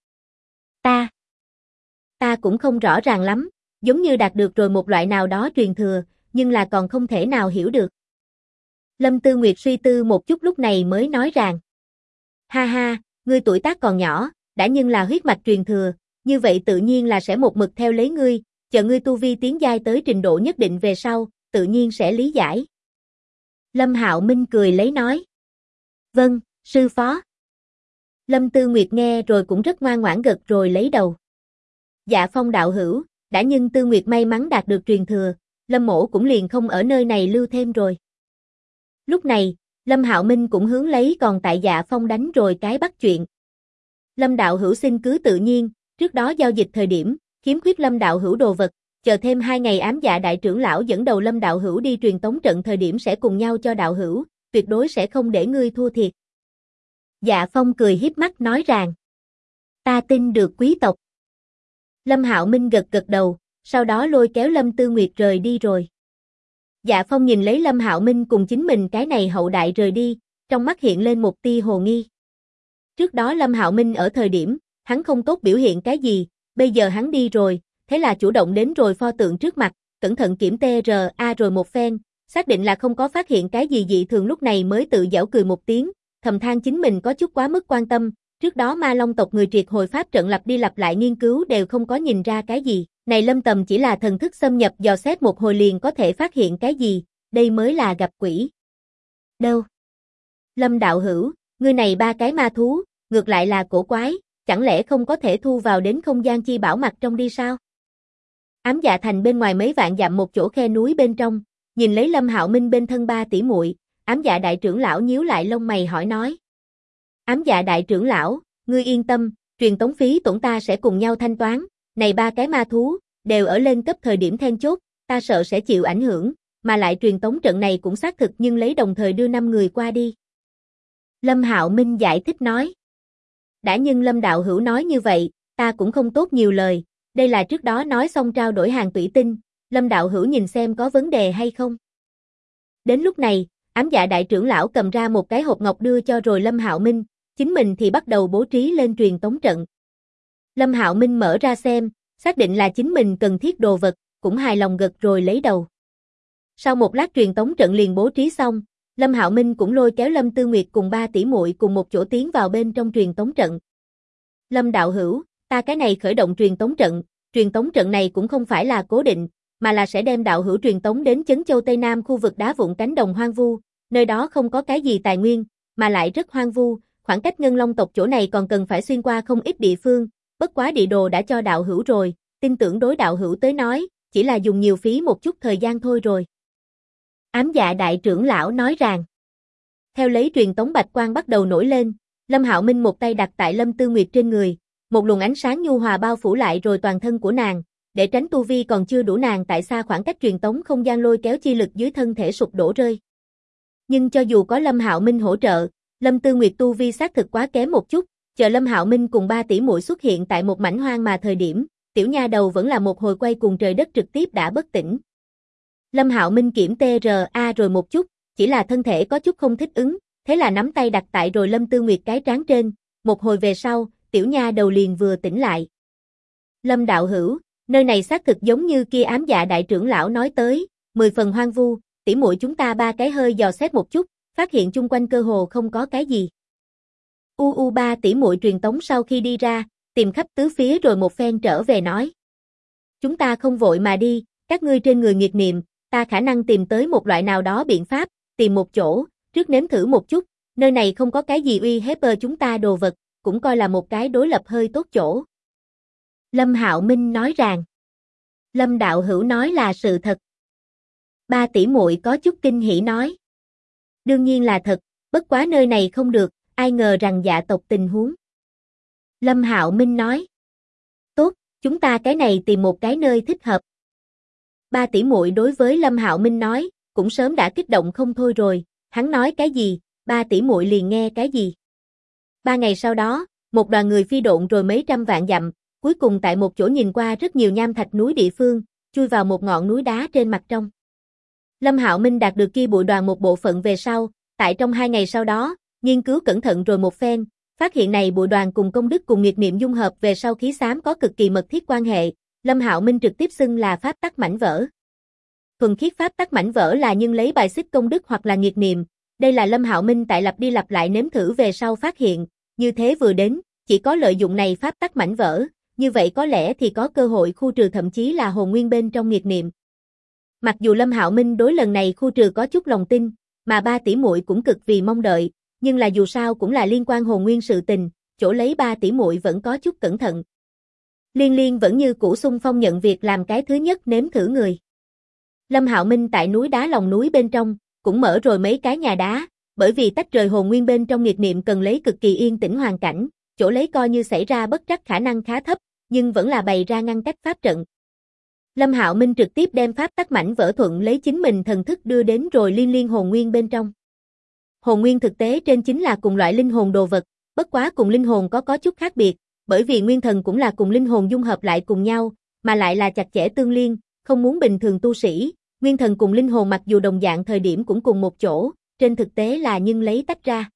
A: Ta cũng không rõ ràng lắm, giống như đạt được rồi một loại nào đó truyền thừa, nhưng là còn không thể nào hiểu được. Lâm Tư Nguyệt suy tư một chút lúc này mới nói rằng. Ha ha, ngươi tuổi tác còn nhỏ, đã nhưng là huyết mạch truyền thừa, như vậy tự nhiên là sẽ một mực theo lấy ngươi, chờ ngươi tu vi tiến giai tới trình độ nhất định về sau, tự nhiên sẽ lý giải. Lâm Hạo Minh cười lấy nói. Vâng, sư phó. Lâm Tư Nguyệt nghe rồi cũng rất ngoan ngoãn gật rồi lấy đầu. Dạ Phong đạo hữu, đã nhưng Tư Nguyệt may mắn đạt được truyền thừa, Lâm mỗ cũng liền không ở nơi này lưu thêm rồi. Lúc này, Lâm Hạo Minh cũng hướng lấy còn tại Dạ Phong đánh rồi cái bắt chuyện. Lâm đạo hữu xin cứ tự nhiên, trước đó giao dịch thời điểm, khiếm khuyết Lâm đạo hữu đồ vật, chờ thêm 2 ngày ám dạ đại trưởng lão dẫn đầu Lâm đạo hữu đi truyền tống trận thời điểm sẽ cùng nhau cho đạo hữu, tuyệt đối sẽ không để ngươi thua thiệt. Dạ Phong cười hiếp mắt nói rằng, ta tin được quý tộc. Lâm Hạo Minh gật gật đầu, sau đó lôi kéo Lâm Tư Nguyệt rời đi rồi. Dạ Phong nhìn lấy Lâm Hạo Minh cùng chính mình cái này hậu đại rời đi, trong mắt hiện lên một tia hồ nghi. Trước đó Lâm Hạo Minh ở thời điểm, hắn không tốt biểu hiện cái gì, bây giờ hắn đi rồi, thế là chủ động đến rồi pho tượng trước mặt, cẩn thận kiểm TRA rồi một phen, xác định là không có phát hiện cái gì dị thường lúc này mới tự giễu cười một tiếng, thầm than chính mình có chút quá mức quan tâm, trước đó Ma Long tộc người triệt hồi pháp trận lặp đi lặp lại nghiên cứu đều không có nhìn ra cái gì, này Lâm Tầm chỉ là thần thức xâm nhập dò xét một hồi liền có thể phát hiện cái gì, đây mới là gặp quỷ. Đâu? Lâm đạo hữu, ngươi này 3 cái ma thú, ngược lại là cổ quái, chẳng lẽ không có thể thu vào đến không gian chi bảo mặt trong đi sao? Ám Dạ Thành bên ngoài mấy vạn dặm một chỗ khe núi bên trong, nhìn lấy Lâm Hạo Minh bên thân ba tỷ muội, Ám Dạ đại trưởng lão nhíu lại lông mày hỏi nói. Ám Dạ đại trưởng lão, ngươi yên tâm, truyền tống phí tổn ta sẽ cùng nhau thanh toán, này ba cái ma thú, đều ở lên cấp thời điểm then chốt, ta sợ sẽ chịu ảnh hưởng, mà lại truyền tống trận này cũng xác thực nhưng lấy đồng thời đưa 5 người qua đi. Lâm Hạo Minh giải thích nói. Đã nhưng Lâm đạo hữu nói như vậy, ta cũng không tốt nhiều lời, đây là trước đó nói xong trao đổi hàng thủy tinh, Lâm đạo hữu nhìn xem có vấn đề hay không. Đến lúc này, Ám Dạ đại trưởng lão cầm ra một cái hộp ngọc đưa cho rồi Lâm Hạo Minh, chính mình thì bắt đầu bố trí lên truyền tống trận. Lâm Hạo Minh mở ra xem, xác định là chính mình cần thiết đồ vật, cũng hài lòng gật rồi lấy đầu. Sau một lát truyền tống trận liền bố trí xong, Lâm Hạo Minh cũng lôi kéo Lâm Tư Nguyệt cùng ba tỷ muội cùng một chỗ tiến vào bên trong truyền tống trận. Lâm đạo hữu, ta cái này khởi động truyền tống trận này cũng không phải là cố định, mà là sẽ đem đạo hữu truyền tống đến Chấn Châu Tây Nam khu vực đá vụn cánh đồng hoang vu, nơi đó không có cái gì tài nguyên, mà lại rất hoang vu, khoảng cách Ngân Long tộc chỗ này còn cần phải xuyên qua không ít địa phương, bất quá địa đồ đã cho đạo hữu rồi, tin tưởng đối đạo hữu tới nói, chỉ là dùng nhiều phí một chút thời gian thôi rồi. Ám Dạ đại trưởng lão nói rằng. Theo lấy truyền tống bạch quang bắt đầu nổi lên, Lâm Hạo Minh một tay đặt tại Lâm Tư Nguyệt trên người, một luồng ánh sáng nhu hòa bao phủ lại rồi toàn thân của nàng, để tránh tu vi còn chưa đủ nàng tại xa khoảng cách truyền tống không gian lôi kéo chi lực dưới thân thể sụp đổ rơi. Nhưng cho dù có Lâm Hạo Minh hỗ trợ, Lâm Tư Nguyệt tu vi xác thực quá kém một chút, chờ Lâm Hạo Minh cùng ba tỷ muội xuất hiện tại một mảnh hoang mà thời điểm, tiểu nha đầu vẫn là một hồi quay cùng trời đất trực tiếp đã bất tỉnh. Lâm Hạo Minh kiểm TRA rồi một chút, chỉ là thân thể có chút không thích ứng, thế là nắm tay đặt tại rồi Lâm Tư Nguyệt cái trán trên, một hồi về sau, tiểu nha đầu liền vừa tỉnh lại. Lâm đạo hữu, nơi này xác thực giống như kia Ám Dạ đại trưởng lão nói tới, 10 phần hoang vu, tỷ muội chúng ta ba cái hơi dò xét một chút, phát hiện chung quanh cơ hồ không có cái gì. Ba tỷ muội truyền tống sau khi đi ra, tìm khắp tứ phía rồi một phen trở về nói. Chúng ta không vội mà đi, các ngươi trên người nghiệt niệm, ta khả năng tìm tới một loại nào đó biện pháp, tìm một chỗ, trước nếm thử một chút, nơi này không có cái gì uy hiếp chúng ta đồ vật, cũng coi là một cái đối lập hơi tốt chỗ. Lâm Hạo Minh nói rằng. Lâm đạo hữu nói là sự thật. Ba tỷ muội có chút kinh hỉ nói. Đương nhiên là thật, bất quá nơi này không được, ai ngờ rằng Dạ tộc tình huống. Lâm Hạo Minh nói. Tốt, chúng ta cái này tìm một cái nơi thích hợp. Ba tỷ muội đối với Lâm Hạo Minh nói, cũng sớm đã kích động không thôi rồi, hắn nói cái gì, ba tỷ muội liền nghe cái gì. 3 ngày sau đó, một đoàn người phi độn rồi mấy trăm vạn dặm, cuối cùng tại một chỗ nhìn qua rất nhiều nham thạch núi địa phương, chui vào một ngọn núi đá trên mặt trong. Lâm Hạo Minh đạt được kia bụi đoàn một bộ phận về sau, tại trong 2 ngày sau đó, nghiên cứu cẩn thận rồi một phen, phát hiện này bụi đoàn cùng công đức cùng nghiệt niệm dung hợp về sau khí xám có cực kỳ mật thiết quan hệ, Lâm Hạo Minh trực tiếp xưng là pháp tắc mảnh vỡ. Thuần khiết pháp tắc mảnh vỡ là nhưng lấy bài xích công đức hoặc là nghiệt niệm, đây là Lâm Hạo Minh tại lặp đi lặp lại nếm thử về sau phát hiện, như thế vừa đến, chỉ có lợi dụng này pháp tắc mảnh vỡ, như vậy có lẽ thì có cơ hội khu trừ thậm chí là hồn nguyên bên trong nghiệt niệm. Mặc dù Lâm Hạo Minh đối lần này khu trừ có chút lòng tin, mà ba tỷ muội cũng cực vì mong đợi, nhưng là dù sao cũng là liên quan hồn nguyên sự tình, chỗ lấy ba tỷ muội vẫn có chút cẩn thận. Liên Liên vẫn như cũ xung phong nhận việc làm cái thứ nhất nếm thử người. Lâm Hạo Minh tại núi đá lòng núi bên trong, cũng mở rồi mấy cái nhà đá, bởi vì tách rời hồn nguyên bên trong nghiệt niệm cần lấy cực kỳ yên tĩnh hoàn cảnh, chỗ lấy coi như xảy ra bất trắc khả năng khá thấp, nhưng vẫn là bày ra ngăn cách pháp trận. Lâm Hạo Minh trực tiếp đem pháp tắc mảnh vỡ thuận lấy chính mình thần thức đưa đến rồi Liên Liên hồn nguyên bên trong. Hồn nguyên thực tế trên chính là cùng loại linh hồn đồ vật, bất quá cùng linh hồn có chút khác biệt, bởi vì nguyên thần cũng là cùng linh hồn dung hợp lại cùng nhau, mà lại là chặt chẽ tương liên, không muốn bình thường tu sĩ, nguyên thần cùng linh hồn mặc dù đồng dạng thời điểm cũng cùng một chỗ, trên thực tế là nhưng lấy tách ra.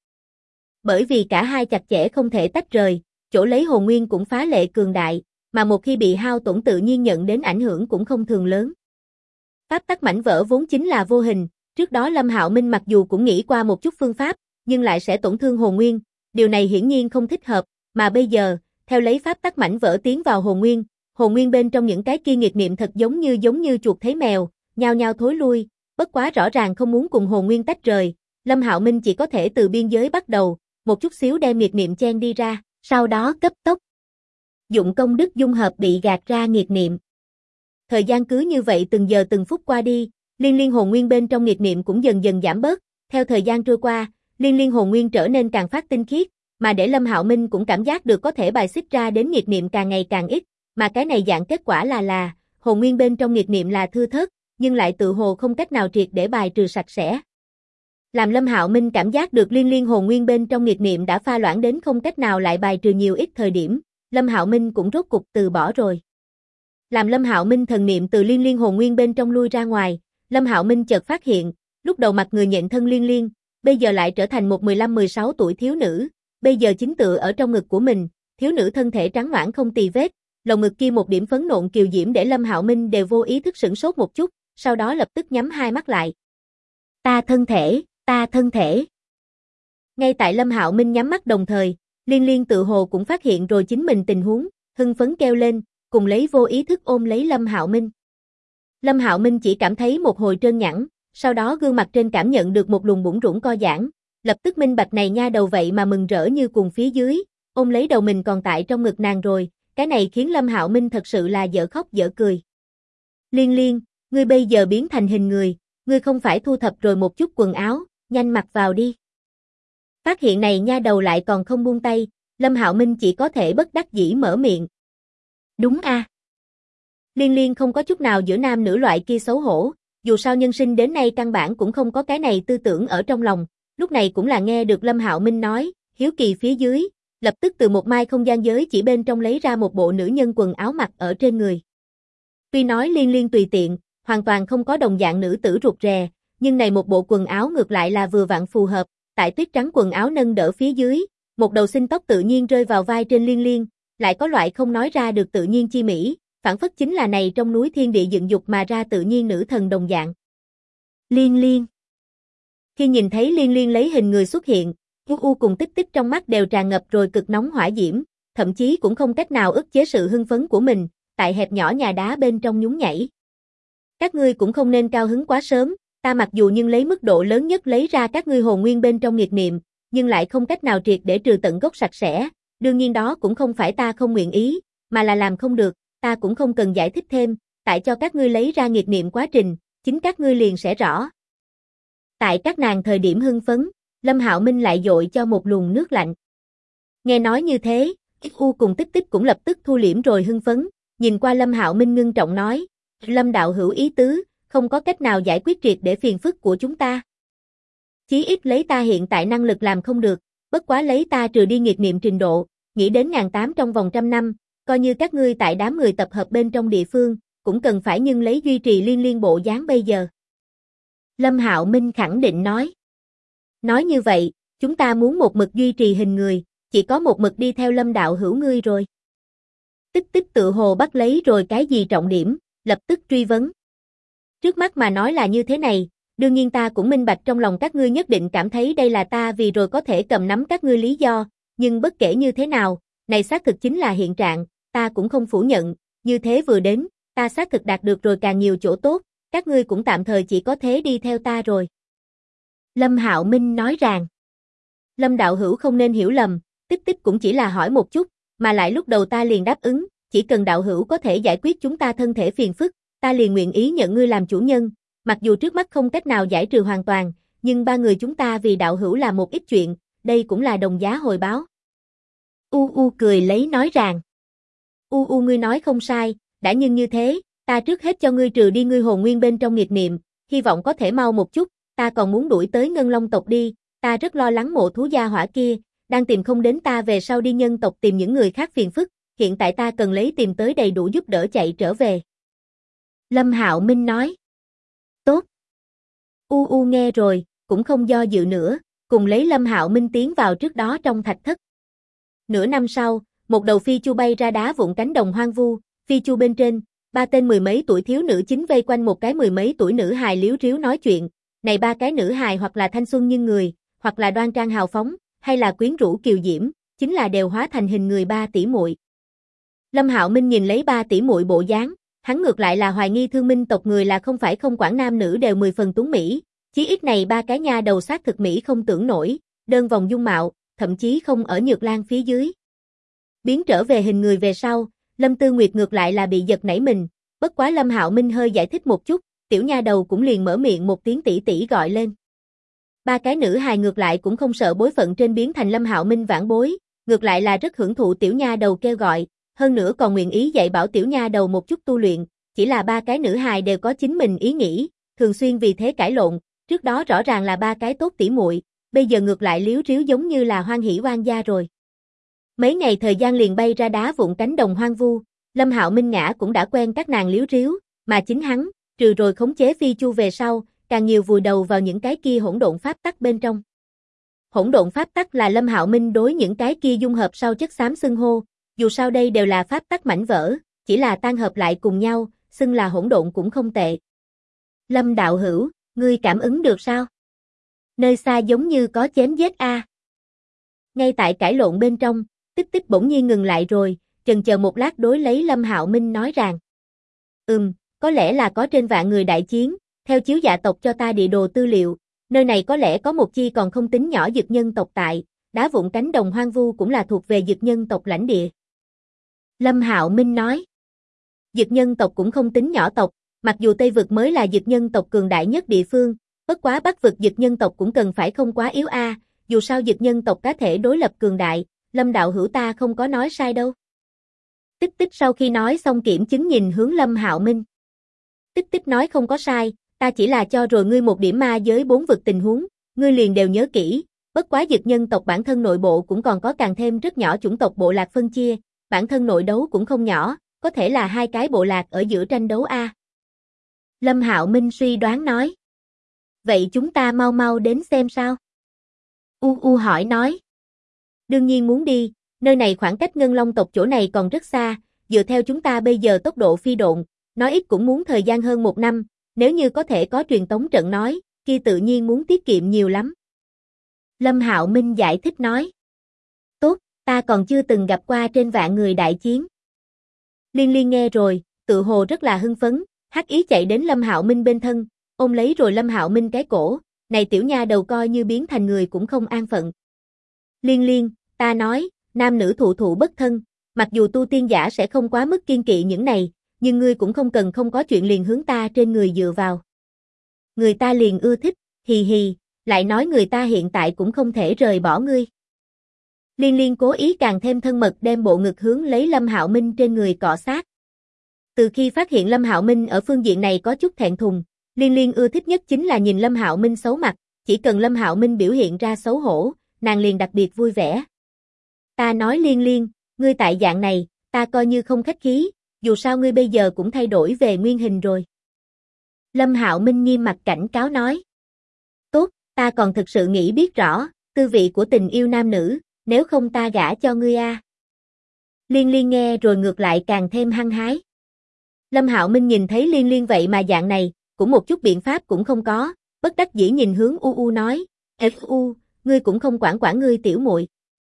A: Bởi vì cả hai chặt chẽ không thể tách rời, chỗ lấy hồn nguyên cũng phá lệ cường đại, mà một khi bị hao tổn tự nhiên nhận đến ảnh hưởng cũng không thường lớn. Pháp tắc mảnh vỡ vốn chính là vô hình, trước đó Lâm Hạo Minh mặc dù cũng nghĩ qua một chút phương pháp, nhưng lại sẽ tổn thương hồn nguyên, điều này hiển nhiên không thích hợp, mà bây giờ, theo lấy pháp tắc mảnh vỡ tiến vào hồn nguyên bên trong những cái kia nghiệt niệm thật giống như chuột thấy mèo, nhao nhao thối lui, bất quá rõ ràng không muốn cùng hồn nguyên tách rời, Lâm Hạo Minh chỉ có thể từ biên giới bắt đầu, một chút xíu đem nghiệt niệm chen đi ra, sau đó cấp tốc dụng công đức dung hợp bị gạt ra nghiệt niệm. Thời gian cứ như vậy từng giờ từng phút qua đi, liên hồn nguyên bên trong nghiệt niệm cũng dần dần giảm bớt, theo thời gian trôi qua, liên hồn nguyên trở nên càng phát tinh khiết, mà để Lâm Hạo Minh cũng cảm giác được có thể bài xích ra đến nghiệt niệm càng ngày càng ít, mà cái này dạng kết quả là hồn nguyên bên trong nghiệt niệm là thưa thớt, nhưng lại tự hồ không cách nào triệt để bài trừ sạch sẽ. Làm Lâm Hạo Minh cảm giác được liên hồn nguyên bên trong nghiệt niệm đã pha loãng đến không cách nào lại bài trừ nhiều ít thời điểm, Lâm Hạo Minh cũng rốt cục từ bỏ rồi. Làm Lâm Hạo Minh thần niệm từ liên hồn nguyên bên trong lui ra ngoài, Lâm Hạo Minh chợt phát hiện, lúc đầu mặt người nhện thân liên, bây giờ lại trở thành một 15-16 tuổi thiếu nữ, bây giờ chính tựa ở trong ngực của mình, thiếu nữ thân thể trắng nõn không tì vết, lồng ngực kia một điểm phấn nộn kiều diễm để Lâm Hạo Minh đều vô ý thức sửng sốt một chút, sau đó lập tức nhắm hai mắt lại. Ta thân thể. Ngay tại Lâm Hạo Minh nhắm mắt đồng thời, Liên tự hồ cũng phát hiện rồi chính mình tình huống, hưng phấn kêu lên, cùng lấy vô ý thức ôm lấy Lâm Hạo Minh. Lâm Hạo Minh chỉ cảm thấy một hồi trơn nhẵn, sau đó gương mặt trên cảm nhận được một luồng bủn rủn co giãn, lập tức minh bạch này nha đầu vậy mà mừng rỡ như cùng phía dưới, ôm lấy đầu mình còn tại trong ngực nàng rồi, cái này khiến Lâm Hạo Minh thật sự là dở khóc dở cười. Liên, ngươi bây giờ biến thành hình người, ngươi không phải thu thập rồi một chút quần áo, nhanh mặc vào đi. Phát hiện này nha đầu lại còn không buông tay, Lâm Hạo Minh chỉ có thể bất đắc dĩ mở miệng. Đúng a. Liên không có chút nào giữa nam nữ loại kia xấu hổ, dù sao nhân sinh đến nay căn bản cũng không có cái này tư tưởng ở trong lòng, lúc này cũng là nghe được Lâm Hạo Minh nói, hiếu kỳ phía dưới, lập tức từ một mai không gian giới chỉ bên trong lấy ra một bộ nữ nhân quần áo mặc ở trên người. Tuy nói Liên tùy tiện, hoàn toàn không có đồng dạng nữ tử rụt rè, nhưng này một bộ quần áo ngược lại là vừa vặn phù hợp, tại tuyết trắng quần áo nâng đỡ phía dưới, một đầu xinh tóc tự nhiên rơi vào vai trên Liên, lại có loại không nói ra được tự nhiên chi mỹ, phản phất chính là này trong núi thiên địa dựng dục mà ra tự nhiên nữ thần đồng dạng. Liên. Khi nhìn thấy Liên lấy hình người xuất hiện, U cùng Tích trong mắt đều tràn ngập rồi cực nóng hỏa diễm, thậm chí cũng không cách nào ức chế sự hưng phấn của mình, tại hẹp nhỏ nhà đá bên trong nhún nhảy. Các ngươi cũng không nên cao hứng quá sớm, ta mặc dù nhưng lấy mức độ lớn nhất lấy ra các ngươi hồn nguyên bên trong nghiệt niệm, nhưng lại không cách nào triệt để trừ tận gốc sạch sẽ, đương nhiên đó cũng không phải ta không nguyện ý, mà là làm không được, ta cũng không cần giải thích thêm, tại cho các ngươi lấy ra nghiệt niệm quá trình, chính các ngươi liền sẽ rõ. Tại các nàng thời điểm hưng phấn, Lâm Hạo Minh lại dội cho một luồng nước lạnh. Nghe nói như thế, U cùng Tích cũng lập tức thu liễm rồi hưng phấn, nhìn qua Lâm Hạo Minh ngưng trọng nói, Lâm đạo hữu ý tứ, không có cách nào giải quyết triệt để phiền phức của chúng ta. Chí ít lấy ta hiện tại năng lực làm không được, bất quá lấy ta trừ đi nghiệt niệm trình độ, nghĩ đến 1.800 trong vòng 100 năm, coi như các ngươi tại đám người tập hợp bên trong địa phương, cũng cần phải nhưng lấy duy trì liên bộ dáng bây giờ. Lâm Hạo Minh khẳng định nói. Nói như vậy, chúng ta muốn một mực duy trì hình người, chỉ có một mực đi theo Lâm đạo hữu ngươi rồi. Tích tự hồ bắt lấy rồi cái gì trọng điểm, lập tức truy vấn. Trước mắt mà nói là như thế này, đương nhiên ta cũng minh bạch trong lòng các ngươi nhất định cảm thấy đây là ta vì rồi có thể cầm nắm các ngươi lý do, nhưng bất kể như thế nào, này xác thực chính là hiện trạng, ta cũng không phủ nhận, như thế vừa đến, ta xác thực đạt được rồi càng nhiều chỗ tốt, các ngươi cũng tạm thời chỉ có thế đi theo ta rồi. Lâm Hạo Minh nói rằng, Lâm đạo hữu không nên hiểu lầm, Tích cũng chỉ là hỏi một chút, mà lại lúc đầu ta liền đáp ứng, chỉ cần đạo hữu có thể giải quyết chúng ta thân thể phiền phức, ta liền nguyện ý nhận ngươi làm chủ nhân, mặc dù trước mắt không cách nào giải trừ hoàn toàn, nhưng ba người chúng ta vì đạo hữu làm một ít chuyện, đây cũng là đồng giá hồi báo. U cười lấy nói rằng, ngươi nói không sai, đã nhưng như thế, ta trước hết cho ngươi trừ đi ngươi hồn nguyên bên trong nghiệt niệm, hy vọng có thể mau một chút, ta còn muốn đuổi tới Ngân Long tộc đi, ta rất lo lắng mộ thú gia hỏa kia, đang tìm không đến ta về sau đi nhân tộc tìm những người khác phiền phức, hiện tại ta cần lấy tìm tới đầy đủ giúp đỡ chạy trở về. Lâm Hạo Minh nói. Tốt. U nghe rồi, cũng không do dự nữa, cùng lấy Lâm Hạo Minh tiến vào trước đó trong thạch thất. Nửa năm sau, một đầu phi chu bay ra đá vụn cánh đồng hoang vu, phi chu bên trên, ba tên mười mấy tuổi thiếu nữ chính vây quanh một cái mười mấy tuổi nữ hài liếu riếu nói chuyện, này ba cái nữ hài hoặc là thanh xuân như người, hoặc là đoan trang hào phóng, hay là quyến rũ kiều diễm, chính là đều hóa thành hình người ba tỷ muội. Lâm Hạo Minh nhìn lấy ba tỷ muội bộ dáng, hắn ngược lại là hoài nghi Thương Minh tộc người là không phải không quản nam nữ đều 10 phần tuấn mỹ, chí ít này ba cái nha đầu xác thực mỹ không tưởng nổi, đơn vòng dung mạo, thậm chí không ở Nhược Lan phía dưới. Biến trở về hình người về sau, Lâm Tư Nguyệt ngược lại là bị giật nảy mình, Bất quá Lâm Hạo Minh hơi giải thích một chút, tiểu nha đầu cũng liền mở miệng một tiếng tỷ tỷ gọi lên. Ba cái nữ hài ngược lại cũng không sợ bối phận trên biến thành Lâm Hạo Minh vãn bối, ngược lại là rất hưởng thụ tiểu nha đầu kêu gọi, hơn nữa còn nguyện ý dạy bảo tiểu nha đầu một chút tu luyện, chỉ là ba cái nữ hài đều có chính mình ý nghĩ, thường xuyên vì thế cãi lộn, trước đó rõ ràng là ba cái tốt tỉ muội, bây giờ ngược lại liếu riếu giống như là hoan hỉ oan gia rồi. Mấy ngày thời gian liền bay ra đá vụn cánh đồng hoang vu, Lâm Hạo Minh ngã cũng đã quen các nàng liếu riếu, mà chính hắn, trừ rồi khống chế phi chu về sau, càng nhiều vùi đầu vào những cái kia hỗn độn pháp tắc bên trong. Hỗn độn pháp tắc là Lâm Hạo Minh đối những cái kia dung hợp sau chất xám xưng hô, dù sao đây đều là pháp tắc mảnh vỡ, chỉ là tan hợp lại cùng nhau, xưng là hỗn độn cũng không tệ. Lâm đạo hữu, ngươi cảm ứng được sao? Nơi xa giống như có chém giết a. Ngay tại cãi lộn bên trong, Tích Tích bỗng nhiên ngừng lại rồi, chần chờ một lát đối lấy Lâm Hạo Minh nói rằng: có lẽ là có trên vạn người đại chiến, theo chiếu dạ tộc cho ta địa đồ tư liệu, nơi này có lẽ có một chi còn không tính nhỏ dực nhân tộc tại, đá vụn cánh đồng hoang vu cũng là thuộc về dực nhân tộc lãnh địa. Lâm Hạo Minh nói: Dực nhân tộc cũng không tính nhỏ tộc, mặc dù Tây vực mới là dực nhân tộc cường đại nhất địa phương, bất quá Bắc vực dực nhân tộc cũng cần phải không quá yếu a, dù sao dực nhân tộc cá thể đối lập cường đại, Lâm đạo hữu ta không có nói sai đâu. Tích Tích sau khi nói xong kiểm chứng nhìn hướng Lâm Hạo Minh. Tích Tích nói không có sai, ta chỉ là cho rồi ngươi một điểm ma giới 4 vực tình huống, ngươi liền đều nhớ kỹ, bất quá dực nhân tộc bản thân nội bộ cũng còn có càng thêm rất nhỏ chủng tộc bộ lạc phân chia, bản thân nội đấu cũng không nhỏ, có thể là hai cái bộ lạc ở giữa tranh đấu a. Lâm Hạo Minh suy đoán nói. Vậy chúng ta mau mau đến xem sao? U hỏi nói. Đương nhiên muốn đi, nơi này khoảng cách Ngân Long tộc chỗ này còn rất xa, dựa theo chúng ta bây giờ tốc độ phi độn, nói ít cũng muốn thời gian hơn 1 năm, nếu như có thể có truyền tống trận nói, kia tự nhiên muốn tiết kiệm nhiều lắm. Lâm Hạo Minh giải thích nói. Tốt, ta còn chưa từng gặp qua trên vạn người đại chiến. Liên Liên nghe rồi, tự hồ rất là hưng phấn, hắc ý chạy đến Lâm Hạo Minh bên thân, ôm lấy rồi Lâm Hạo Minh cái cổ, này tiểu nha đầu coi như biến thành người cũng không an phận. Liên Liên, ta nói, nam nữ thụ thụ bất thân, mặc dù tu tiên giả sẽ không quá mức kiên kỵ những này, nhưng ngươi cũng không cần không có chuyện liền hướng ta trên người dựa vào. Người ta liền ưa thích, hì hì, lại nói người ta hiện tại cũng không thể rời bỏ ngươi. Liên Liên cố ý càng thêm thân mật đem bộ ngực hướng lấy Lâm Hạo Minh trên người cọ sát. Từ khi phát hiện Lâm Hạo Minh ở phương diện này có chút thẹn thùng, Liên Liên ưa thích nhất chính là nhìn Lâm Hạo Minh xấu mặt, chỉ cần Lâm Hạo Minh biểu hiện ra xấu hổ, nàng liền đặc biệt vui vẻ. Ta nói Liên Liên, ngươi tại dạng này, ta coi như không khách khí, dù sao ngươi bây giờ cũng thay đổi về nguyên hình rồi. Lâm Hạo Minh nghiêm mặt cảnh cáo nói. Tốt, ta còn thực sự nghĩ biết rõ, tư vị của tình yêu nam nữ, nếu không ta gả cho ngươi a. Liên Liên nghe rồi ngược lại càng thêm hăng hái. Lâm Hạo Minh nhìn thấy Liên Liên vậy mà dạng này, cũng một chút biện pháp cũng không có, bất đắc dĩ nhìn hướng U nói, "U, ngươi cũng không quản ngươi tiểu muội."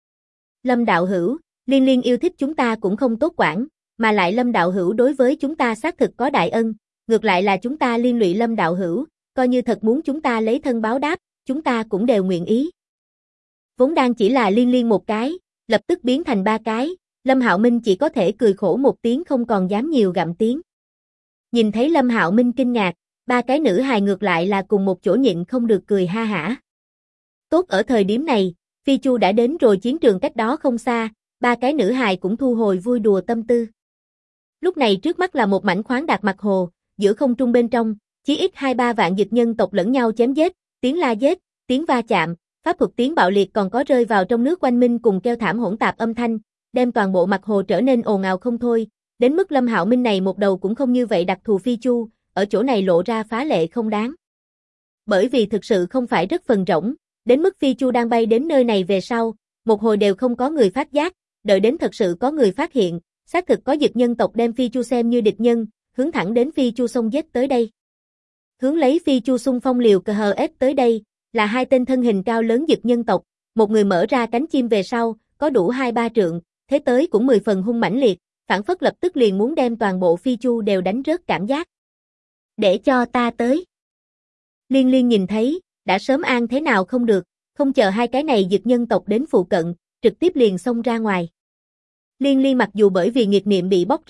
A: Lâm đạo hữu, Liên Liên yêu thích chúng ta cũng không tốt quản, mà lại Lâm đạo hữu đối với chúng ta xác thực có đại ân, ngược lại là chúng ta liên lụy Lâm đạo hữu, coi như thật muốn chúng ta lấy thân báo đáp, chúng ta cũng đều nguyện ý. Vốn đang chỉ là Liên Liên một cái, lập tức biến thành 3 cái, Lâm Hạo Minh chỉ có thể cười khổ một tiếng không còn dám nhiều gặm tiếng. Nhìn thấy Lâm Hạo Minh kinh ngạc, 3 cái nữ hài ngược lại là cùng một chỗ nhịn không được cười ha hả. Tốt ở thời điểm này, Phi Chu đã đến rồi chiến trường cách đó không xa, 3 cái nữ hài cũng thu hồi vui đùa tâm tư. Lúc này trước mắt là một mảnh khoáng đạt mặt hồ, giữa không trung bên trong, chí ít 2-3 vạn dực nhân tộc lẫn nhau chém giết, tiếng la giết, tiếng va chạm, pháp thuật tiếng bạo liệt còn có rơi vào trong nước quanh minh cùng kêu thảm hỗn tạp âm thanh, đem toàn bộ mặt hồ trở nên ồn ào không thôi, đến mức Lâm Hạo Minh này một đầu cũng không như vậy đặc thù Phi Chu, ở chỗ này lộ ra phá lệ không đáng. Bởi vì thực sự không phải rất phần rỗng, đến mức Phi Chu đang bay đến nơi này về sau, một hồi đều không có người phát giác, đợi đến thật sự có người phát hiện, xác thực có dực nhân tộc đem Phi Chu xem như địch nhân, hướng thẳng đến Phi Chu xông giết tới đây. Hướng lấy Phi Chu xung phong liều cờ hờ ép tới đây, là 2 tên thân hình cao lớn dực nhân tộc, một người mở ra cánh chim về sau, có đủ 2-3 trượng, thế tới cũng 10 phần hung mãnh liệt, phản phất lập tức liền muốn đem toàn bộ Phi Chu đều đánh rớt cảm giác. Để cho ta tới. Liên Liên nhìn thấy, đã sớm an thế nào không được, không chờ 2 cái này dực nhân tộc đến phụ cận, trực tiếp liền xông ra ngoài. Liên Liên mặc dù bởi vì nghiệt niệm bị bóc ra,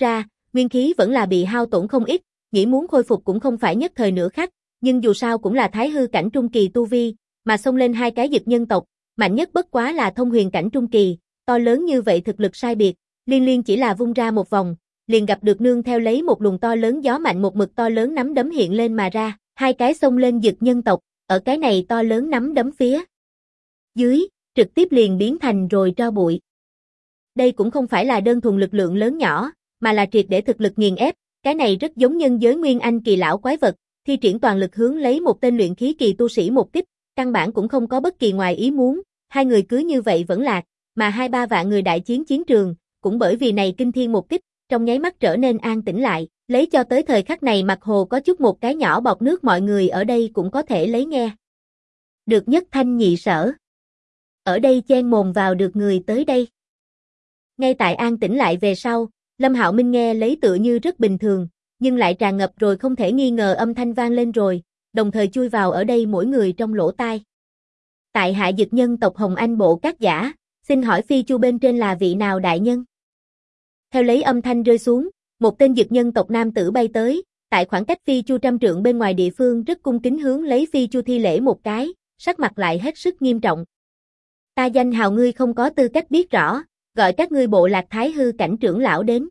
A: nguyên khí vẫn là bị hao tổn không ít, nghĩ muốn khôi phục cũng không phải nhất thời nửa khắc, nhưng dù sao cũng là thái hư cảnh trung kỳ tu vi, mà xông lên hai cái dực nhân tộc, mạnh nhất bất quá là thông huyền cảnh trung kỳ, to lớn như vậy thực lực sai biệt, Liên Liên chỉ là vung ra một vòng, liền gặp được nương theo lấy một luồng to lớn gió mạnh một mực to lớn nắm đấm hiện lên mà ra, hai cái xông lên dực nhân tộc, ở cái này to lớn nắm đấm phía dưới, trực tiếp liền biến thành rồi tro bụi. Đây cũng không phải là đơn thuần lực lượng lớn nhỏ, mà là triệt để thực lực nghiền ép, cái này rất giống nhân giới nguyên anh kỳ lão quái vật, thi triển toàn lực hướng lấy một tên luyện khí kỳ tu sĩ một kích, căn bản cũng không có bất kỳ ngoài ý muốn, hai người cứ như vậy vẫn lạc, mà 2-3 vạn người đại chiến chiến trường, cũng bởi vì này kinh thiên một kích, trong nháy mắt trở nên an tĩnh lại, lấy cho tới thời khắc này mặt hồ có chút một cái nhỏ bọt nước mọi người ở đây cũng có thể lấy nghe. Được nhất thanh nhị sở. Ở đây chen mồm vào được người tới đây. Ngay tại an tĩnh lại về sau, Lâm Hạo Minh nghe lấy tựa như rất bình thường, nhưng lại tràn ngập rồi không thể nghi ngờ âm thanh vang lên rồi, đồng thời chui vào ở đây mỗi người trong lỗ tai. Tại hạ dực nhân tộc Hồng Anh Bộ Các Giả, xin hỏi phi chu bên trên là vị nào đại nhân? Theo lấy âm thanh rơi xuống, một tên dực nhân tộc nam tử bay tới, tại khoảng cách phi chu 100 trượng bên ngoài địa phương rất cung kính hướng lấy phi chu thi lễ một cái, sắc mặt lại hết sức nghiêm trọng. Ta danh hào ngươi không có tư cách biết rõ, gọi các ngươi bộ lạc thái hư cảnh trưởng lão đến.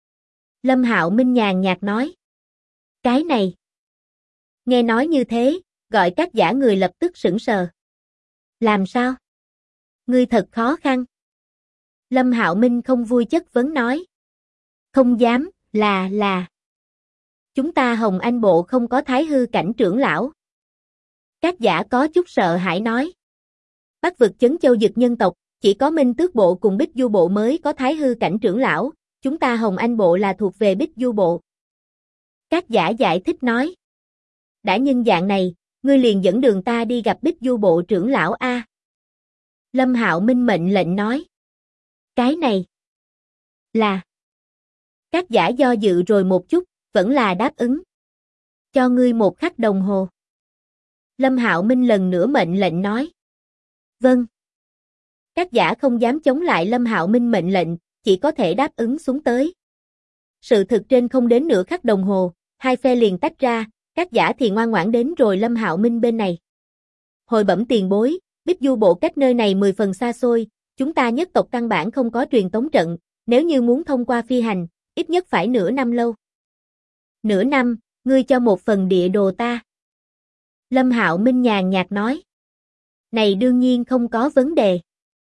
A: Lâm Hạo Minh nhàn nhạt nói. Cái này. Nghe nói như thế, gọi các giả người lập tức sững sờ. Làm sao? Ngươi thật khó khăn. Lâm Hạo Minh không vui chất vấn nói. Không dám, là. Chúng ta Hồng Anh Bộ không có thái hư cảnh trưởng lão. Các giả có chút sợ hãi nói. Bắc vực Chấn Châu dực nhân tộc, chỉ có Minh Tước Bộ cùng Bích Du Bộ mới có thái hư cảnh trưởng lão, chúng ta Hồng Anh Bộ là thuộc về Bích Du Bộ. Các giả giải thích nói. Đã nhân dạng này, ngươi liền dẫn đường ta đi gặp Bích Du Bộ trưởng lão A. Lâm Hạo Minh mệnh lệnh nói. Cái này là. Các giả do dự rồi một chút, vẫn là đáp ứng. Cho ngươi 1 khắc đồng hồ. Lâm Hạo Minh lần nữa mệnh lệnh nói. Vâng. Các giả không dám chống lại Lâm Hạo Minh mệnh lệnh, chỉ có thể đáp ứng xuống tới. Sự thực trên không đến nửa khắc đồng hồ, hai phe liền tách ra, các giả thì ngoan ngoãn đến rồi Lâm Hạo Minh bên này. Hồi bẩm tiền bối, Bích Du Bộ cách nơi này 10 phần xa xôi, chúng ta nhất tộc căn bản không có truyền tống trận, nếu như muốn thông qua phi hành, ít nhất phải nửa năm lâu. Nửa năm, ngươi cho một phần địa đồ ta. Lâm Hạo Minh nhàn nhạt nói. Này đương nhiên không có vấn đề.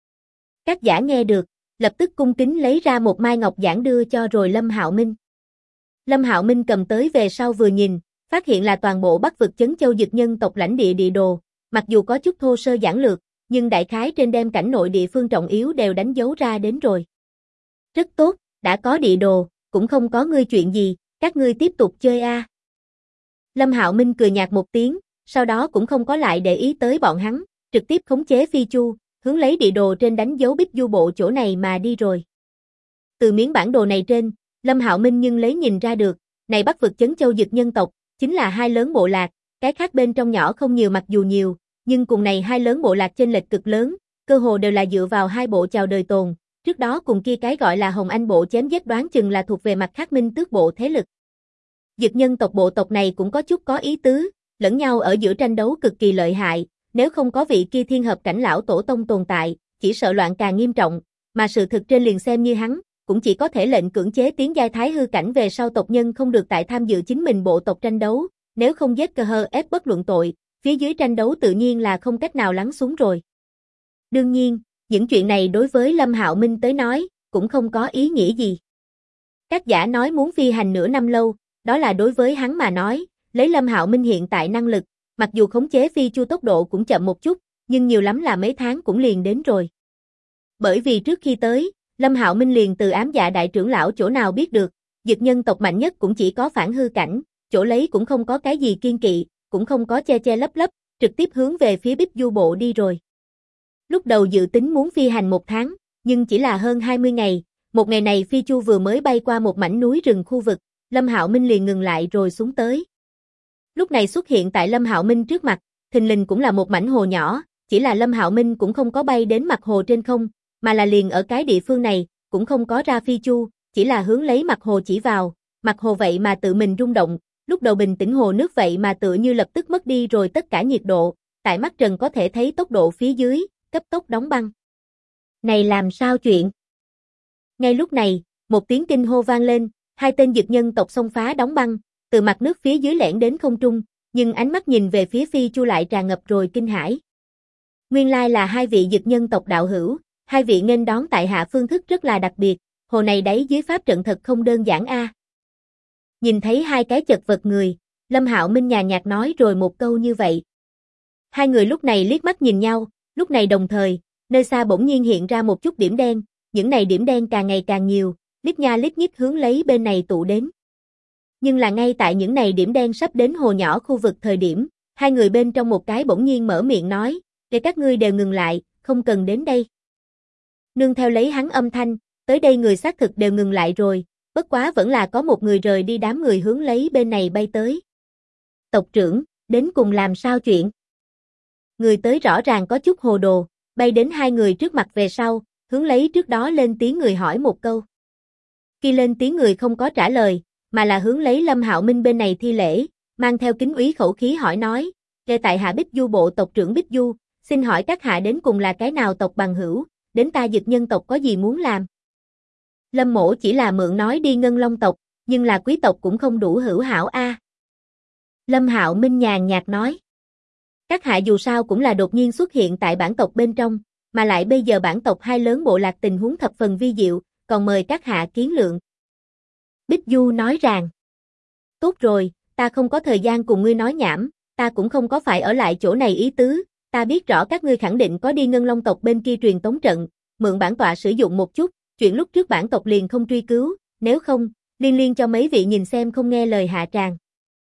A: Các giả nghe được, lập tức cung kính lấy ra một mai ngọc giản đưa cho rồi Lâm Hạo Minh. Lâm Hạo Minh cầm tới về sau vừa nhìn, phát hiện là toàn bộ Bắc vực Chấn Châu dực nhân tộc lãnh địa địa đồ, mặc dù có chút thô sơ giản lược, nhưng đại khái trên đem cảnh nội địa phương trọng yếu đều đánh dấu ra đến rồi. Rất tốt, đã có địa đồ, cũng không có ngươi chuyện gì, các ngươi tiếp tục chơi a. Lâm Hạo Minh cười nhạt một tiếng, sau đó cũng không có lại để ý tới bọn hắn, trực tiếp khống chế phi chu, hướng lấy địa đồ trên đánh dấu Bích Du Bộ chỗ này mà đi rồi. Từ miếng bản đồ này trên, Lâm Hạo Minh nhưng lấy nhìn ra được, này Bắc vực Chấn Châu dực nhân tộc, chính là hai lớn bộ lạc, cái khác bên trong nhỏ không nhiều mặc dù nhiều, nhưng cùng này hai lớn bộ lạc chênh lệch cực lớn, cơ hồ đều là dựa vào hai bộ chào đời tồn, trước đó cùng kia cái gọi là Hồng Anh Bộ chém giết đoán chừng là thuộc về mặt khác Minh Tước Bộ thế lực. Dực nhân tộc bộ tộc này cũng có chút có ý tứ, lẫn nhau ở giữa tranh đấu cực kỳ lợi hại, nếu không có vị kia thiên hợp cảnh lão tổ tông tồn tại, chỉ sợ loạn càng nghiêm trọng, mà sự thực trên liền xem như hắn, cũng chỉ có thể lệnh cưỡng chế tiến giai thái hư cảnh về sau tộc nhân không được tại tham dự chính mình bộ tộc tranh đấu, nếu không giết cơ hơ ép bất luận tội, phía dưới tranh đấu tự nhiên là không cách nào lắng xuống rồi. Đương nhiên, những chuyện này đối với Lâm Hạo Minh tới nói, cũng không có ý nghĩa gì. Các giả nói muốn phi hành nửa năm lâu, đó là đối với hắn mà nói, lấy Lâm Hạo Minh hiện tại năng lực, mặc dù khống chế phi chu tốc độ cũng chậm một chút, nhưng nhiều lắm là mấy tháng cũng liền đến rồi. Bởi vì trước khi tới, Lâm Hạo Minh liền từ ám dạ đại trưởng lão chỗ nào biết được, dực nhân tộc mạnh nhất cũng chỉ có phản hư cảnh, chỗ lấy cũng không có cái gì kiên kỵ, cũng không có che che lấp lấp, trực tiếp hướng về phía Bích Du Bộ đi rồi. Lúc đầu dự tính muốn phi hành 1 tháng, nhưng chỉ là hơn 20 ngày, một ngày này phi chu vừa mới bay qua một mảnh núi rừng khu vực, Lâm Hạo Minh liền ngừng lại rồi xuống tới. Lúc này xuất hiện tại Lâm Hạo Minh trước mặt, thình lình cũng là một mảnh hồ nhỏ, chỉ là Lâm Hạo Minh cũng không có bay đến mặt hồ trên không, mà là liền ở cái địa phương này, cũng không có ra phi chu, chỉ là hướng lấy mặt hồ chỉ vào, mặt hồ vậy mà tự mình rung động, lúc đầu bình tĩnh hồ nước vậy mà tựa như lập tức mất đi rồi tất cả nhiệt độ, tại mắt trần có thể thấy tốc độ phía dưới, cấp tốc đóng băng. Này làm sao chuyện? Ngay lúc này, một tiếng kinh hô vang lên, hai tên dực nhân tộc xông phá đóng băng, từ mặt nước phía dưới lẻn đến không trung, nhưng ánh mắt nhìn về phía Phi Chu lại tràn ngập rồi kinh hãi. Nguyên lai là hai vị dực nhân tộc đạo hữu, hai vị nghênh đón tại hạ phương thức rất là đặc biệt, hồ này đáy dưới pháp trận thật không đơn giản a. Nhìn thấy hai cái chật vật người, Lâm Hạo Minh nhàn nhạt nói rồi một câu như vậy. Hai người lúc này liếc mắt nhìn nhau, lúc này đồng thời, nơi xa bỗng nhiên hiện ra một chút điểm đen, những này điểm đen càng ngày càng nhiều, lít nha lít nhít hướng lấy bên này tụ đến. Nhưng là ngay tại những này điểm đen sắp đến hồ nhỏ khu vực thời điểm, hai người bên trong một cái bỗng nhiên mở miệng nói, để các ngươi đều ngừng lại, không cần đến đây. Nương theo lấy hắn âm thanh, tới đây người xác thực đều ngừng lại rồi, bất quá vẫn là có một người rời đi đám người hướng lấy bên này bay tới. Tộc trưởng, đến cùng làm sao chuyện? Người tới rõ ràng có chút hồ đồ, bay đến hai người trước mặt về sau, hướng lấy trước đó lên tiếng người hỏi một câu. Khi lên tiếng người không có trả lời, mà là hướng lấy Lâm Hạo Minh bên này thi lễ, mang theo kính úy khẩu khí hỏi nói, "Kê tại hạ Bích Du bộ tộc trưởng Bích Du, xin hỏi các hạ đến cùng là cái nào tộc bằng hữu, đến ta Dực nhân tộc có gì muốn làm?" Lâm Mỗ chỉ là mượn nói đi Ngân Long tộc, nhưng là quý tộc cũng không đủ hữu hảo a. Lâm Hạo Minh nhàn nhạt nói. Các hạ dù sao cũng là đột nhiên xuất hiện tại bản tộc bên trong, mà lại bây giờ bản tộc hai lớn bộ lạc tình huống thập phần vi diệu, còn mời các hạ kiến lượng. Bích Du nói rằng, tốt rồi, ta không có thời gian cùng ngươi nói nhảm, ta cũng không có phải ở lại chỗ này ý tứ, ta biết rõ các ngươi khẳng định có đi Ngân Long tộc bên kia truyền tống trận, mượn bản tọa sử dụng một chút, chuyện lúc trước bản tộc liền không truy cứu, nếu không, liên cho mấy vị nhìn xem không nghe lời hạ tràng.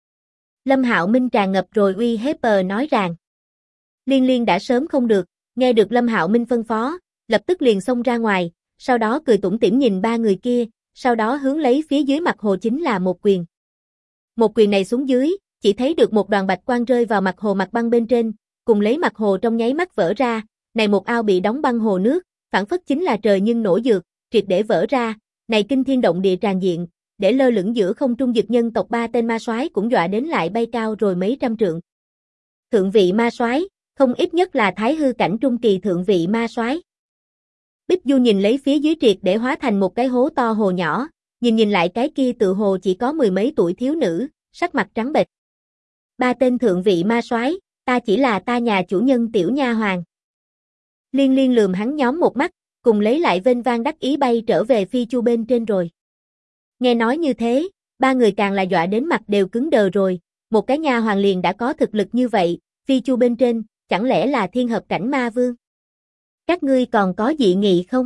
A: Lâm Hạo Minh tràn ngập rồi uy hiếp nói rằng, Liên đã sớm không được, nghe được Lâm Hạo Minh phân phó, lập tức liền xông ra ngoài, sau đó cười tủm tỉm nhìn ba người kia, sau đó hướng lấy phía dưới mặt hồ chính là một quyền. Một quyền này xuống dưới, chỉ thấy được một đoàn bạch quang rơi vào mặt hồ mặt băng bên trên, cùng lấy mặt hồ trong nháy mắt vỡ ra, này một ao bị đóng băng hồ nước, phản phất chính là trời nhưng nổ dược, triệt để vỡ ra, này kinh thiên động địa tràn diện, để lơ lửng giữa không trung dực nhân tộc ba tên ma soái cũng dọa đến lại bay cao rồi mấy trăm trượng. Thượng vị ma soái, không ít nhất là thái hư cảnh trung kỳ thượng vị ma soái. Bích Du nhìn lấy phía dưới triệt để hóa thành một cái hố to hồ nhỏ, nhìn lại cái kia tự hồ chỉ có mười mấy tuổi thiếu nữ, sắc mặt trắng bệch. Ba tên thượng vị ma soái, ta chỉ là ta nhà chủ nhân tiểu nha hoàng. Liên lườm hắn nhóm một mắt, cùng lấy lại vênh vang đắc ý bay trở về phi chu bên trên rồi. Nghe nói như thế, ba người càng là dọa đến mặt đều cứng đờ rồi, một cái nha hoàng liền đã có thực lực như vậy, phi chu bên trên, chẳng lẽ là thiên hợp cảnh ma vương? Các ngươi còn có dị nghị không?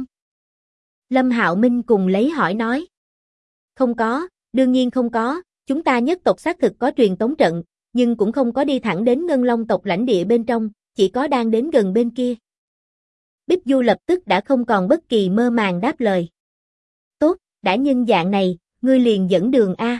A: Lâm Hạo Minh cùng lấy hỏi nói. Không có, đương nhiên không có, chúng ta nhất tộc xác thực có truyền tống trận, nhưng cũng không có đi thẳng đến Ngân Long tộc lãnh địa bên trong, chỉ có đang đến gần bên kia. Bích Du lập tức đã không còn bất kỳ mơ màng đáp lời. Tốt, đã nhân dạng này, ngươi liền dẫn đường a.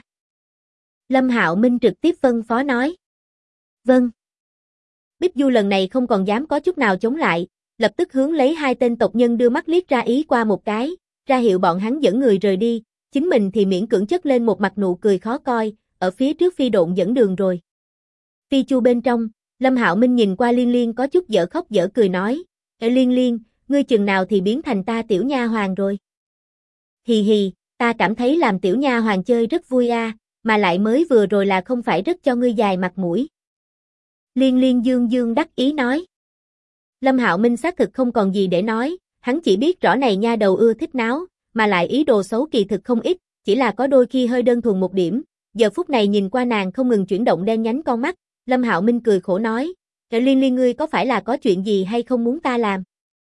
A: Lâm Hạo Minh trực tiếp phân phó nói. Vâng. Bích Du lần này không còn dám có chút nào chống lại, lập tức hướng lấy hai tên tộc nhân đưa mắt liếc ra ý qua một cái, ra hiệu bọn hắn dẫn người rời đi, chính mình thì miễn cưỡng chất lên một mặt nụ cười khó coi, ở phía trước phi độn dẫn đường rồi. Phi chu bên trong, Lâm Hạo Minh nhìn qua Liên có chút dở khóc dở cười nói, Liên, ngươi chừng nào thì biến thành ta tiểu nha hoàng rồi. Hì, ta cảm thấy làm tiểu nha hoàng chơi rất vui a, mà lại mới vừa rồi là không phải rất cho ngươi dài mặt mũi. Liên dương đắc ý nói. Lâm Hạo Minh xác thực không còn gì để nói, hắn chỉ biết rõ này nha đầu ưa thích náo, mà lại ý đồ xấu kỳ thực không ít, chỉ là có đôi khi hơi đơn thuần một điểm. Giờ phút này nhìn qua nàng không ngừng chuyển động đen nhánh con mắt, Lâm Hạo Minh cười khổ nói, Liên ngươi có phải là có chuyện gì hay không muốn ta làm?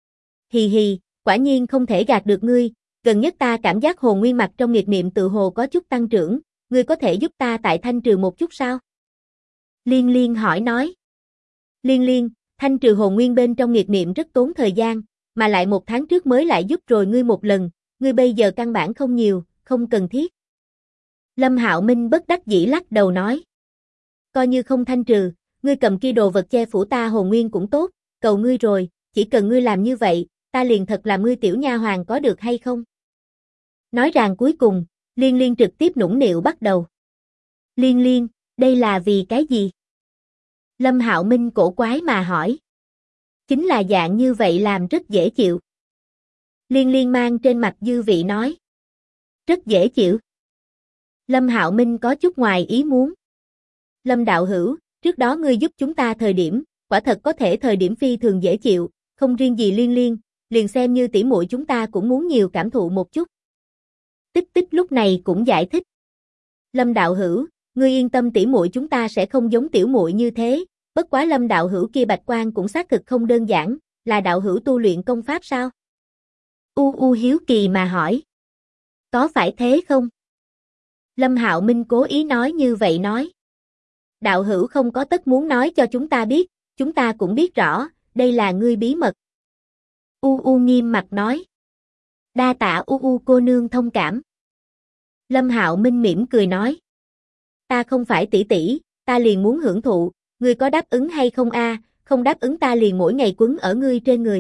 A: Hì, quả nhiên không thể gạt được ngươi, gần nhất ta cảm giác hồn nguyên mặt trong nghiệt niệm tự hồ có chút tăng trưởng, ngươi có thể giúp ta tại thanh trừ một chút sao? Liên hỏi nói. Liên, thanh trừ hồn nguyên bên trong nghiệt niệm rất tốn thời gian, mà lại một tháng trước mới lại giúp rồi ngươi một lần, ngươi bây giờ căn bản không nhiều, không cần thiết. Lâm Hạo Minh bất đắc dĩ lắc đầu nói. Coi như không thanh trừ, ngươi cầm kia đồ vật che phủ ta hồn nguyên cũng tốt, cầu ngươi rồi, chỉ cần ngươi làm như vậy, ta liền thật làm ngươi tiểu nha hoàng có được hay không? Nói rằng cuối cùng, Liên Liên trực tiếp nũng nịu bắt đầu. Liên Liên, đây là vì cái gì? Lâm Hạo Minh cổ quái mà hỏi. Chính là dạng như vậy làm rất dễ chịu. Liên Liên mang trên mặt dư vị nói. Rất dễ chịu. Lâm Hạo Minh có chút ngoài ý muốn. Lâm đạo hữu, trước đó ngươi giúp chúng ta thời điểm, quả thật có thể thời điểm phi thường dễ chịu, không riêng gì Liên Liên, liền xem như tỷ muội chúng ta cũng muốn nhiều cảm thụ một chút. Tích Tích lúc này cũng giải thích. Lâm đạo hữu, ngươi yên tâm tỷ muội chúng ta sẽ không giống tiểu muội như thế, bất quá Lâm đạo hữu kia bạch quan cũng xác thực không đơn giản, là đạo hữu tu luyện công pháp sao? U hiếu kỳ mà hỏi. Có phải thế không? Lâm Hạo Minh cố ý nói như vậy nói. Đạo hữu không có tất muốn nói cho chúng ta biết, chúng ta cũng biết rõ, đây là ngươi bí mật. Nghiêm mặt nói. Đa tạ cô nương thông cảm. Lâm Hạo Minh mỉm cười nói. Ta không phải tỷ tỷ, ta liền muốn hưởng thụ, ngươi có đáp ứng hay không a? Không đáp ứng ta liền mỗi ngày quấn ở ngươi trên người.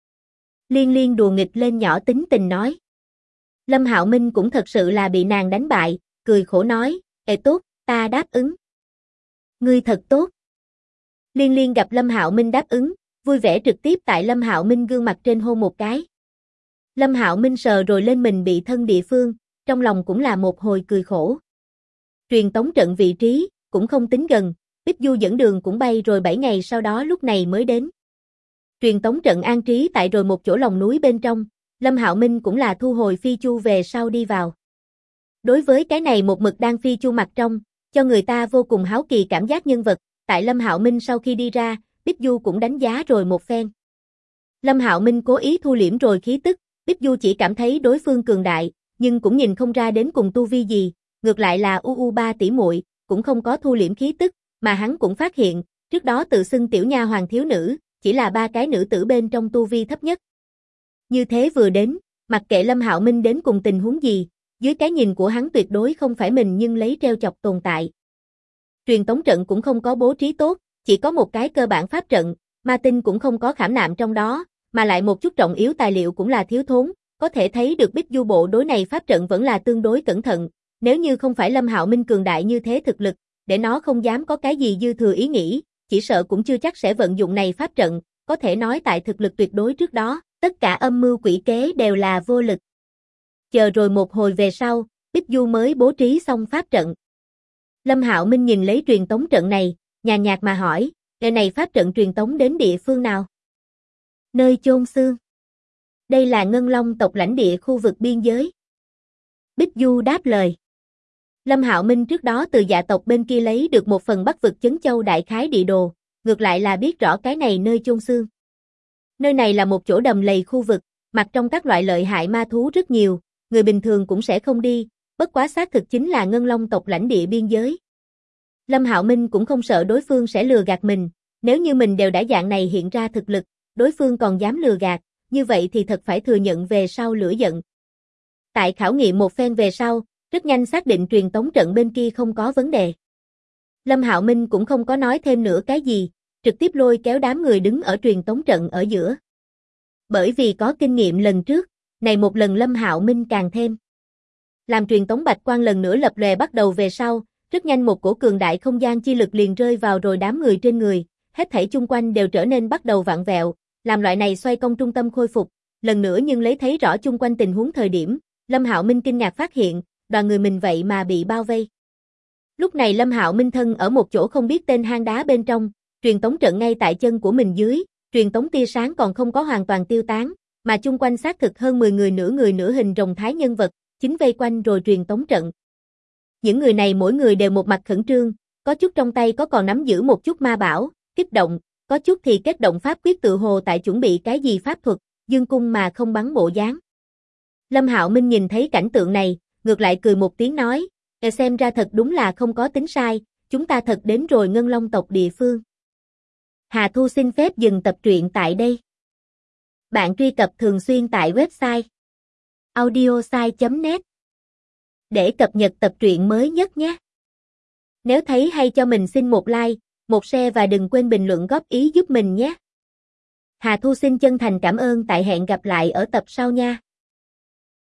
A: Liên Liên đùa nghịch lên nhỏ tính tình nói. Lâm Hạo Minh cũng thật sự là bị nàng đánh bại, cười khổ nói, tốt, ta đáp ứng. Ngươi thật tốt. Liên Liên gặp Lâm Hạo Minh đáp ứng, vui vẻ trực tiếp tại Lâm Hạo Minh gương mặt trên hôn một cái. Lâm Hạo Minh sờ rồi lên mình bị thân địa phương, trong lòng cũng là một hồi cười khổ. Truyền tống trận vị trí, cũng không tính gần, Bích Du dẫn đường cũng bay rồi 7 ngày sau đó lúc này mới đến. Truyền tống trận an trí tại rồi một chỗ lòng núi bên trong, Lâm Hạo Minh cũng là thu hồi phi chu về sau đi vào. Đối với cái này một mực đang phi chu mặt trong, cho người ta vô cùng háo kỳ cảm giác nhân vật, tại Lâm Hạo Minh sau khi đi ra, Bích Du cũng đánh giá rồi một phen. Lâm Hạo Minh cố ý thu liễm rồi khí tức, Bích Du chỉ cảm thấy đối phương cường đại, nhưng cũng nhìn không ra đến cùng tu vi gì, ngược lại là ba tỷ muội cũng không có thu liễm khí tức, mà hắn cũng phát hiện, trước đó tự xưng tiểu nha hoàng thiếu nữ, chỉ là 3 cái nữ tử bên trong tu vi thấp nhất. Như thế vừa đến, mặc kệ Lâm Hạo Minh đến cùng tình huống gì, dưới cái nhìn của hắn tuyệt đối không phải mình nhưng lấy treo chọc tồn tại. Truyền tống trận cũng không có bố trí tốt, chỉ có một cái cơ bản pháp trận, ma tinh cũng không có khảm nạm trong đó, mà lại một chút trọng yếu tài liệu cũng là thiếu thốn, có thể thấy được Bích Du bộ đối này pháp trận vẫn là tương đối cẩn thận, nếu như không phải Lâm Hạo Minh cường đại như thế thực lực, để nó không dám có cái gì dư thừa ý nghĩ, chỉ sợ cũng chưa chắc sẽ vận dụng này pháp trận, có thể nói tại thực lực tuyệt đối trước đó, tất cả âm mưu quỷ kế đều là vô lực. Chờ rồi một hồi về sau, Bích Du mới bố trí xong pháp trận. Lâm Hạo Minh nhìn lấy truyền tống trận này, nhàn nhạt mà hỏi, cái này pháp trận truyền tống đến địa phương nào? Nơi chôn xương. Đây là Ngân Long tộc lãnh địa khu vực biên giới. Bích Du đáp lời. Lâm Hạo Minh trước đó từ Dạ tộc bên kia lấy được một phần Bắc vực Chấn Châu đại khái địa đồ, ngược lại là biết rõ cái này nơi chôn xương. Nơi này là một chỗ đầm lầy khu vực, mặt trong các loại lợi hại ma thú rất nhiều, người bình thường cũng sẽ không đi, bất quá xác thực chính là Ngân Long tộc lãnh địa biên giới. Lâm Hạo Minh cũng không sợ đối phương sẽ lừa gạt mình, nếu như mình đều đã dạng này hiện ra thực lực, đối phương còn dám lừa gạt, như vậy thì thật phải thừa nhận về sau lửa giận. Tại khảo nghiệm một phen về sau, rất nhanh xác định truyền tống trận bên kia không có vấn đề. Lâm Hạo Minh cũng không có nói thêm nữa cái gì, trực tiếp lôi kéo đám người đứng ở truyền tống trận ở giữa. Bởi vì có kinh nghiệm lần trước, này một lần Lâm Hạo Minh càng thêm. Làm truyền tống bạch quang lần nữa lập lòe bắt đầu về sau, rất nhanh một cổ cường đại không gian chi lực liền rơi vào rồi đám người trên người, hết thảy chung quanh đều trở nên bắt đầu vặn vẹo, làm loại này xoay công trung tâm khôi phục, lần nữa nhưng lấy thấy rõ chung quanh tình huống thời điểm, Lâm Hạo Minh kinh ngạc phát hiện, đoàn người mình vậy mà bị bao vây. Lúc này Lâm Hạo Minh thân ở một chỗ không biết tên hang đá bên trong, truyền tống trận ngay tại chân của mình dưới, truyền tống tia sáng còn không có hoàn toàn tiêu tán, mà chung quanh xác thực hơn 10 người nửa hình rồng thái nhân vật, chính vây quanh rồi truyền tống trận. Những người này mỗi người đều một mặt khẩn trương, có chút trong tay có còn nắm giữ một chút ma bảo, kích động, có chút thì kết động pháp quyết tự hồ tại chuẩn bị cái gì pháp thuật, dương cung mà không bắn bộ dáng. Lâm Hạo Minh nhìn thấy cảnh tượng này, ngược lại cười một tiếng nói, xem ra thật đúng là không có tính sai, chúng ta thật đến rồi Ngân Long tộc địa phương. Hà Thu xin phép dừng tập truyện tại đây. Bạn truy cập thường xuyên tại website audiosai.net để cập nhật tập truyện mới nhất nhé. Nếu thấy hay cho mình xin một like, một share và đừng quên bình luận góp ý giúp mình nhé. Hà Thu xin chân thành cảm ơn tại hẹn gặp lại ở tập sau nha.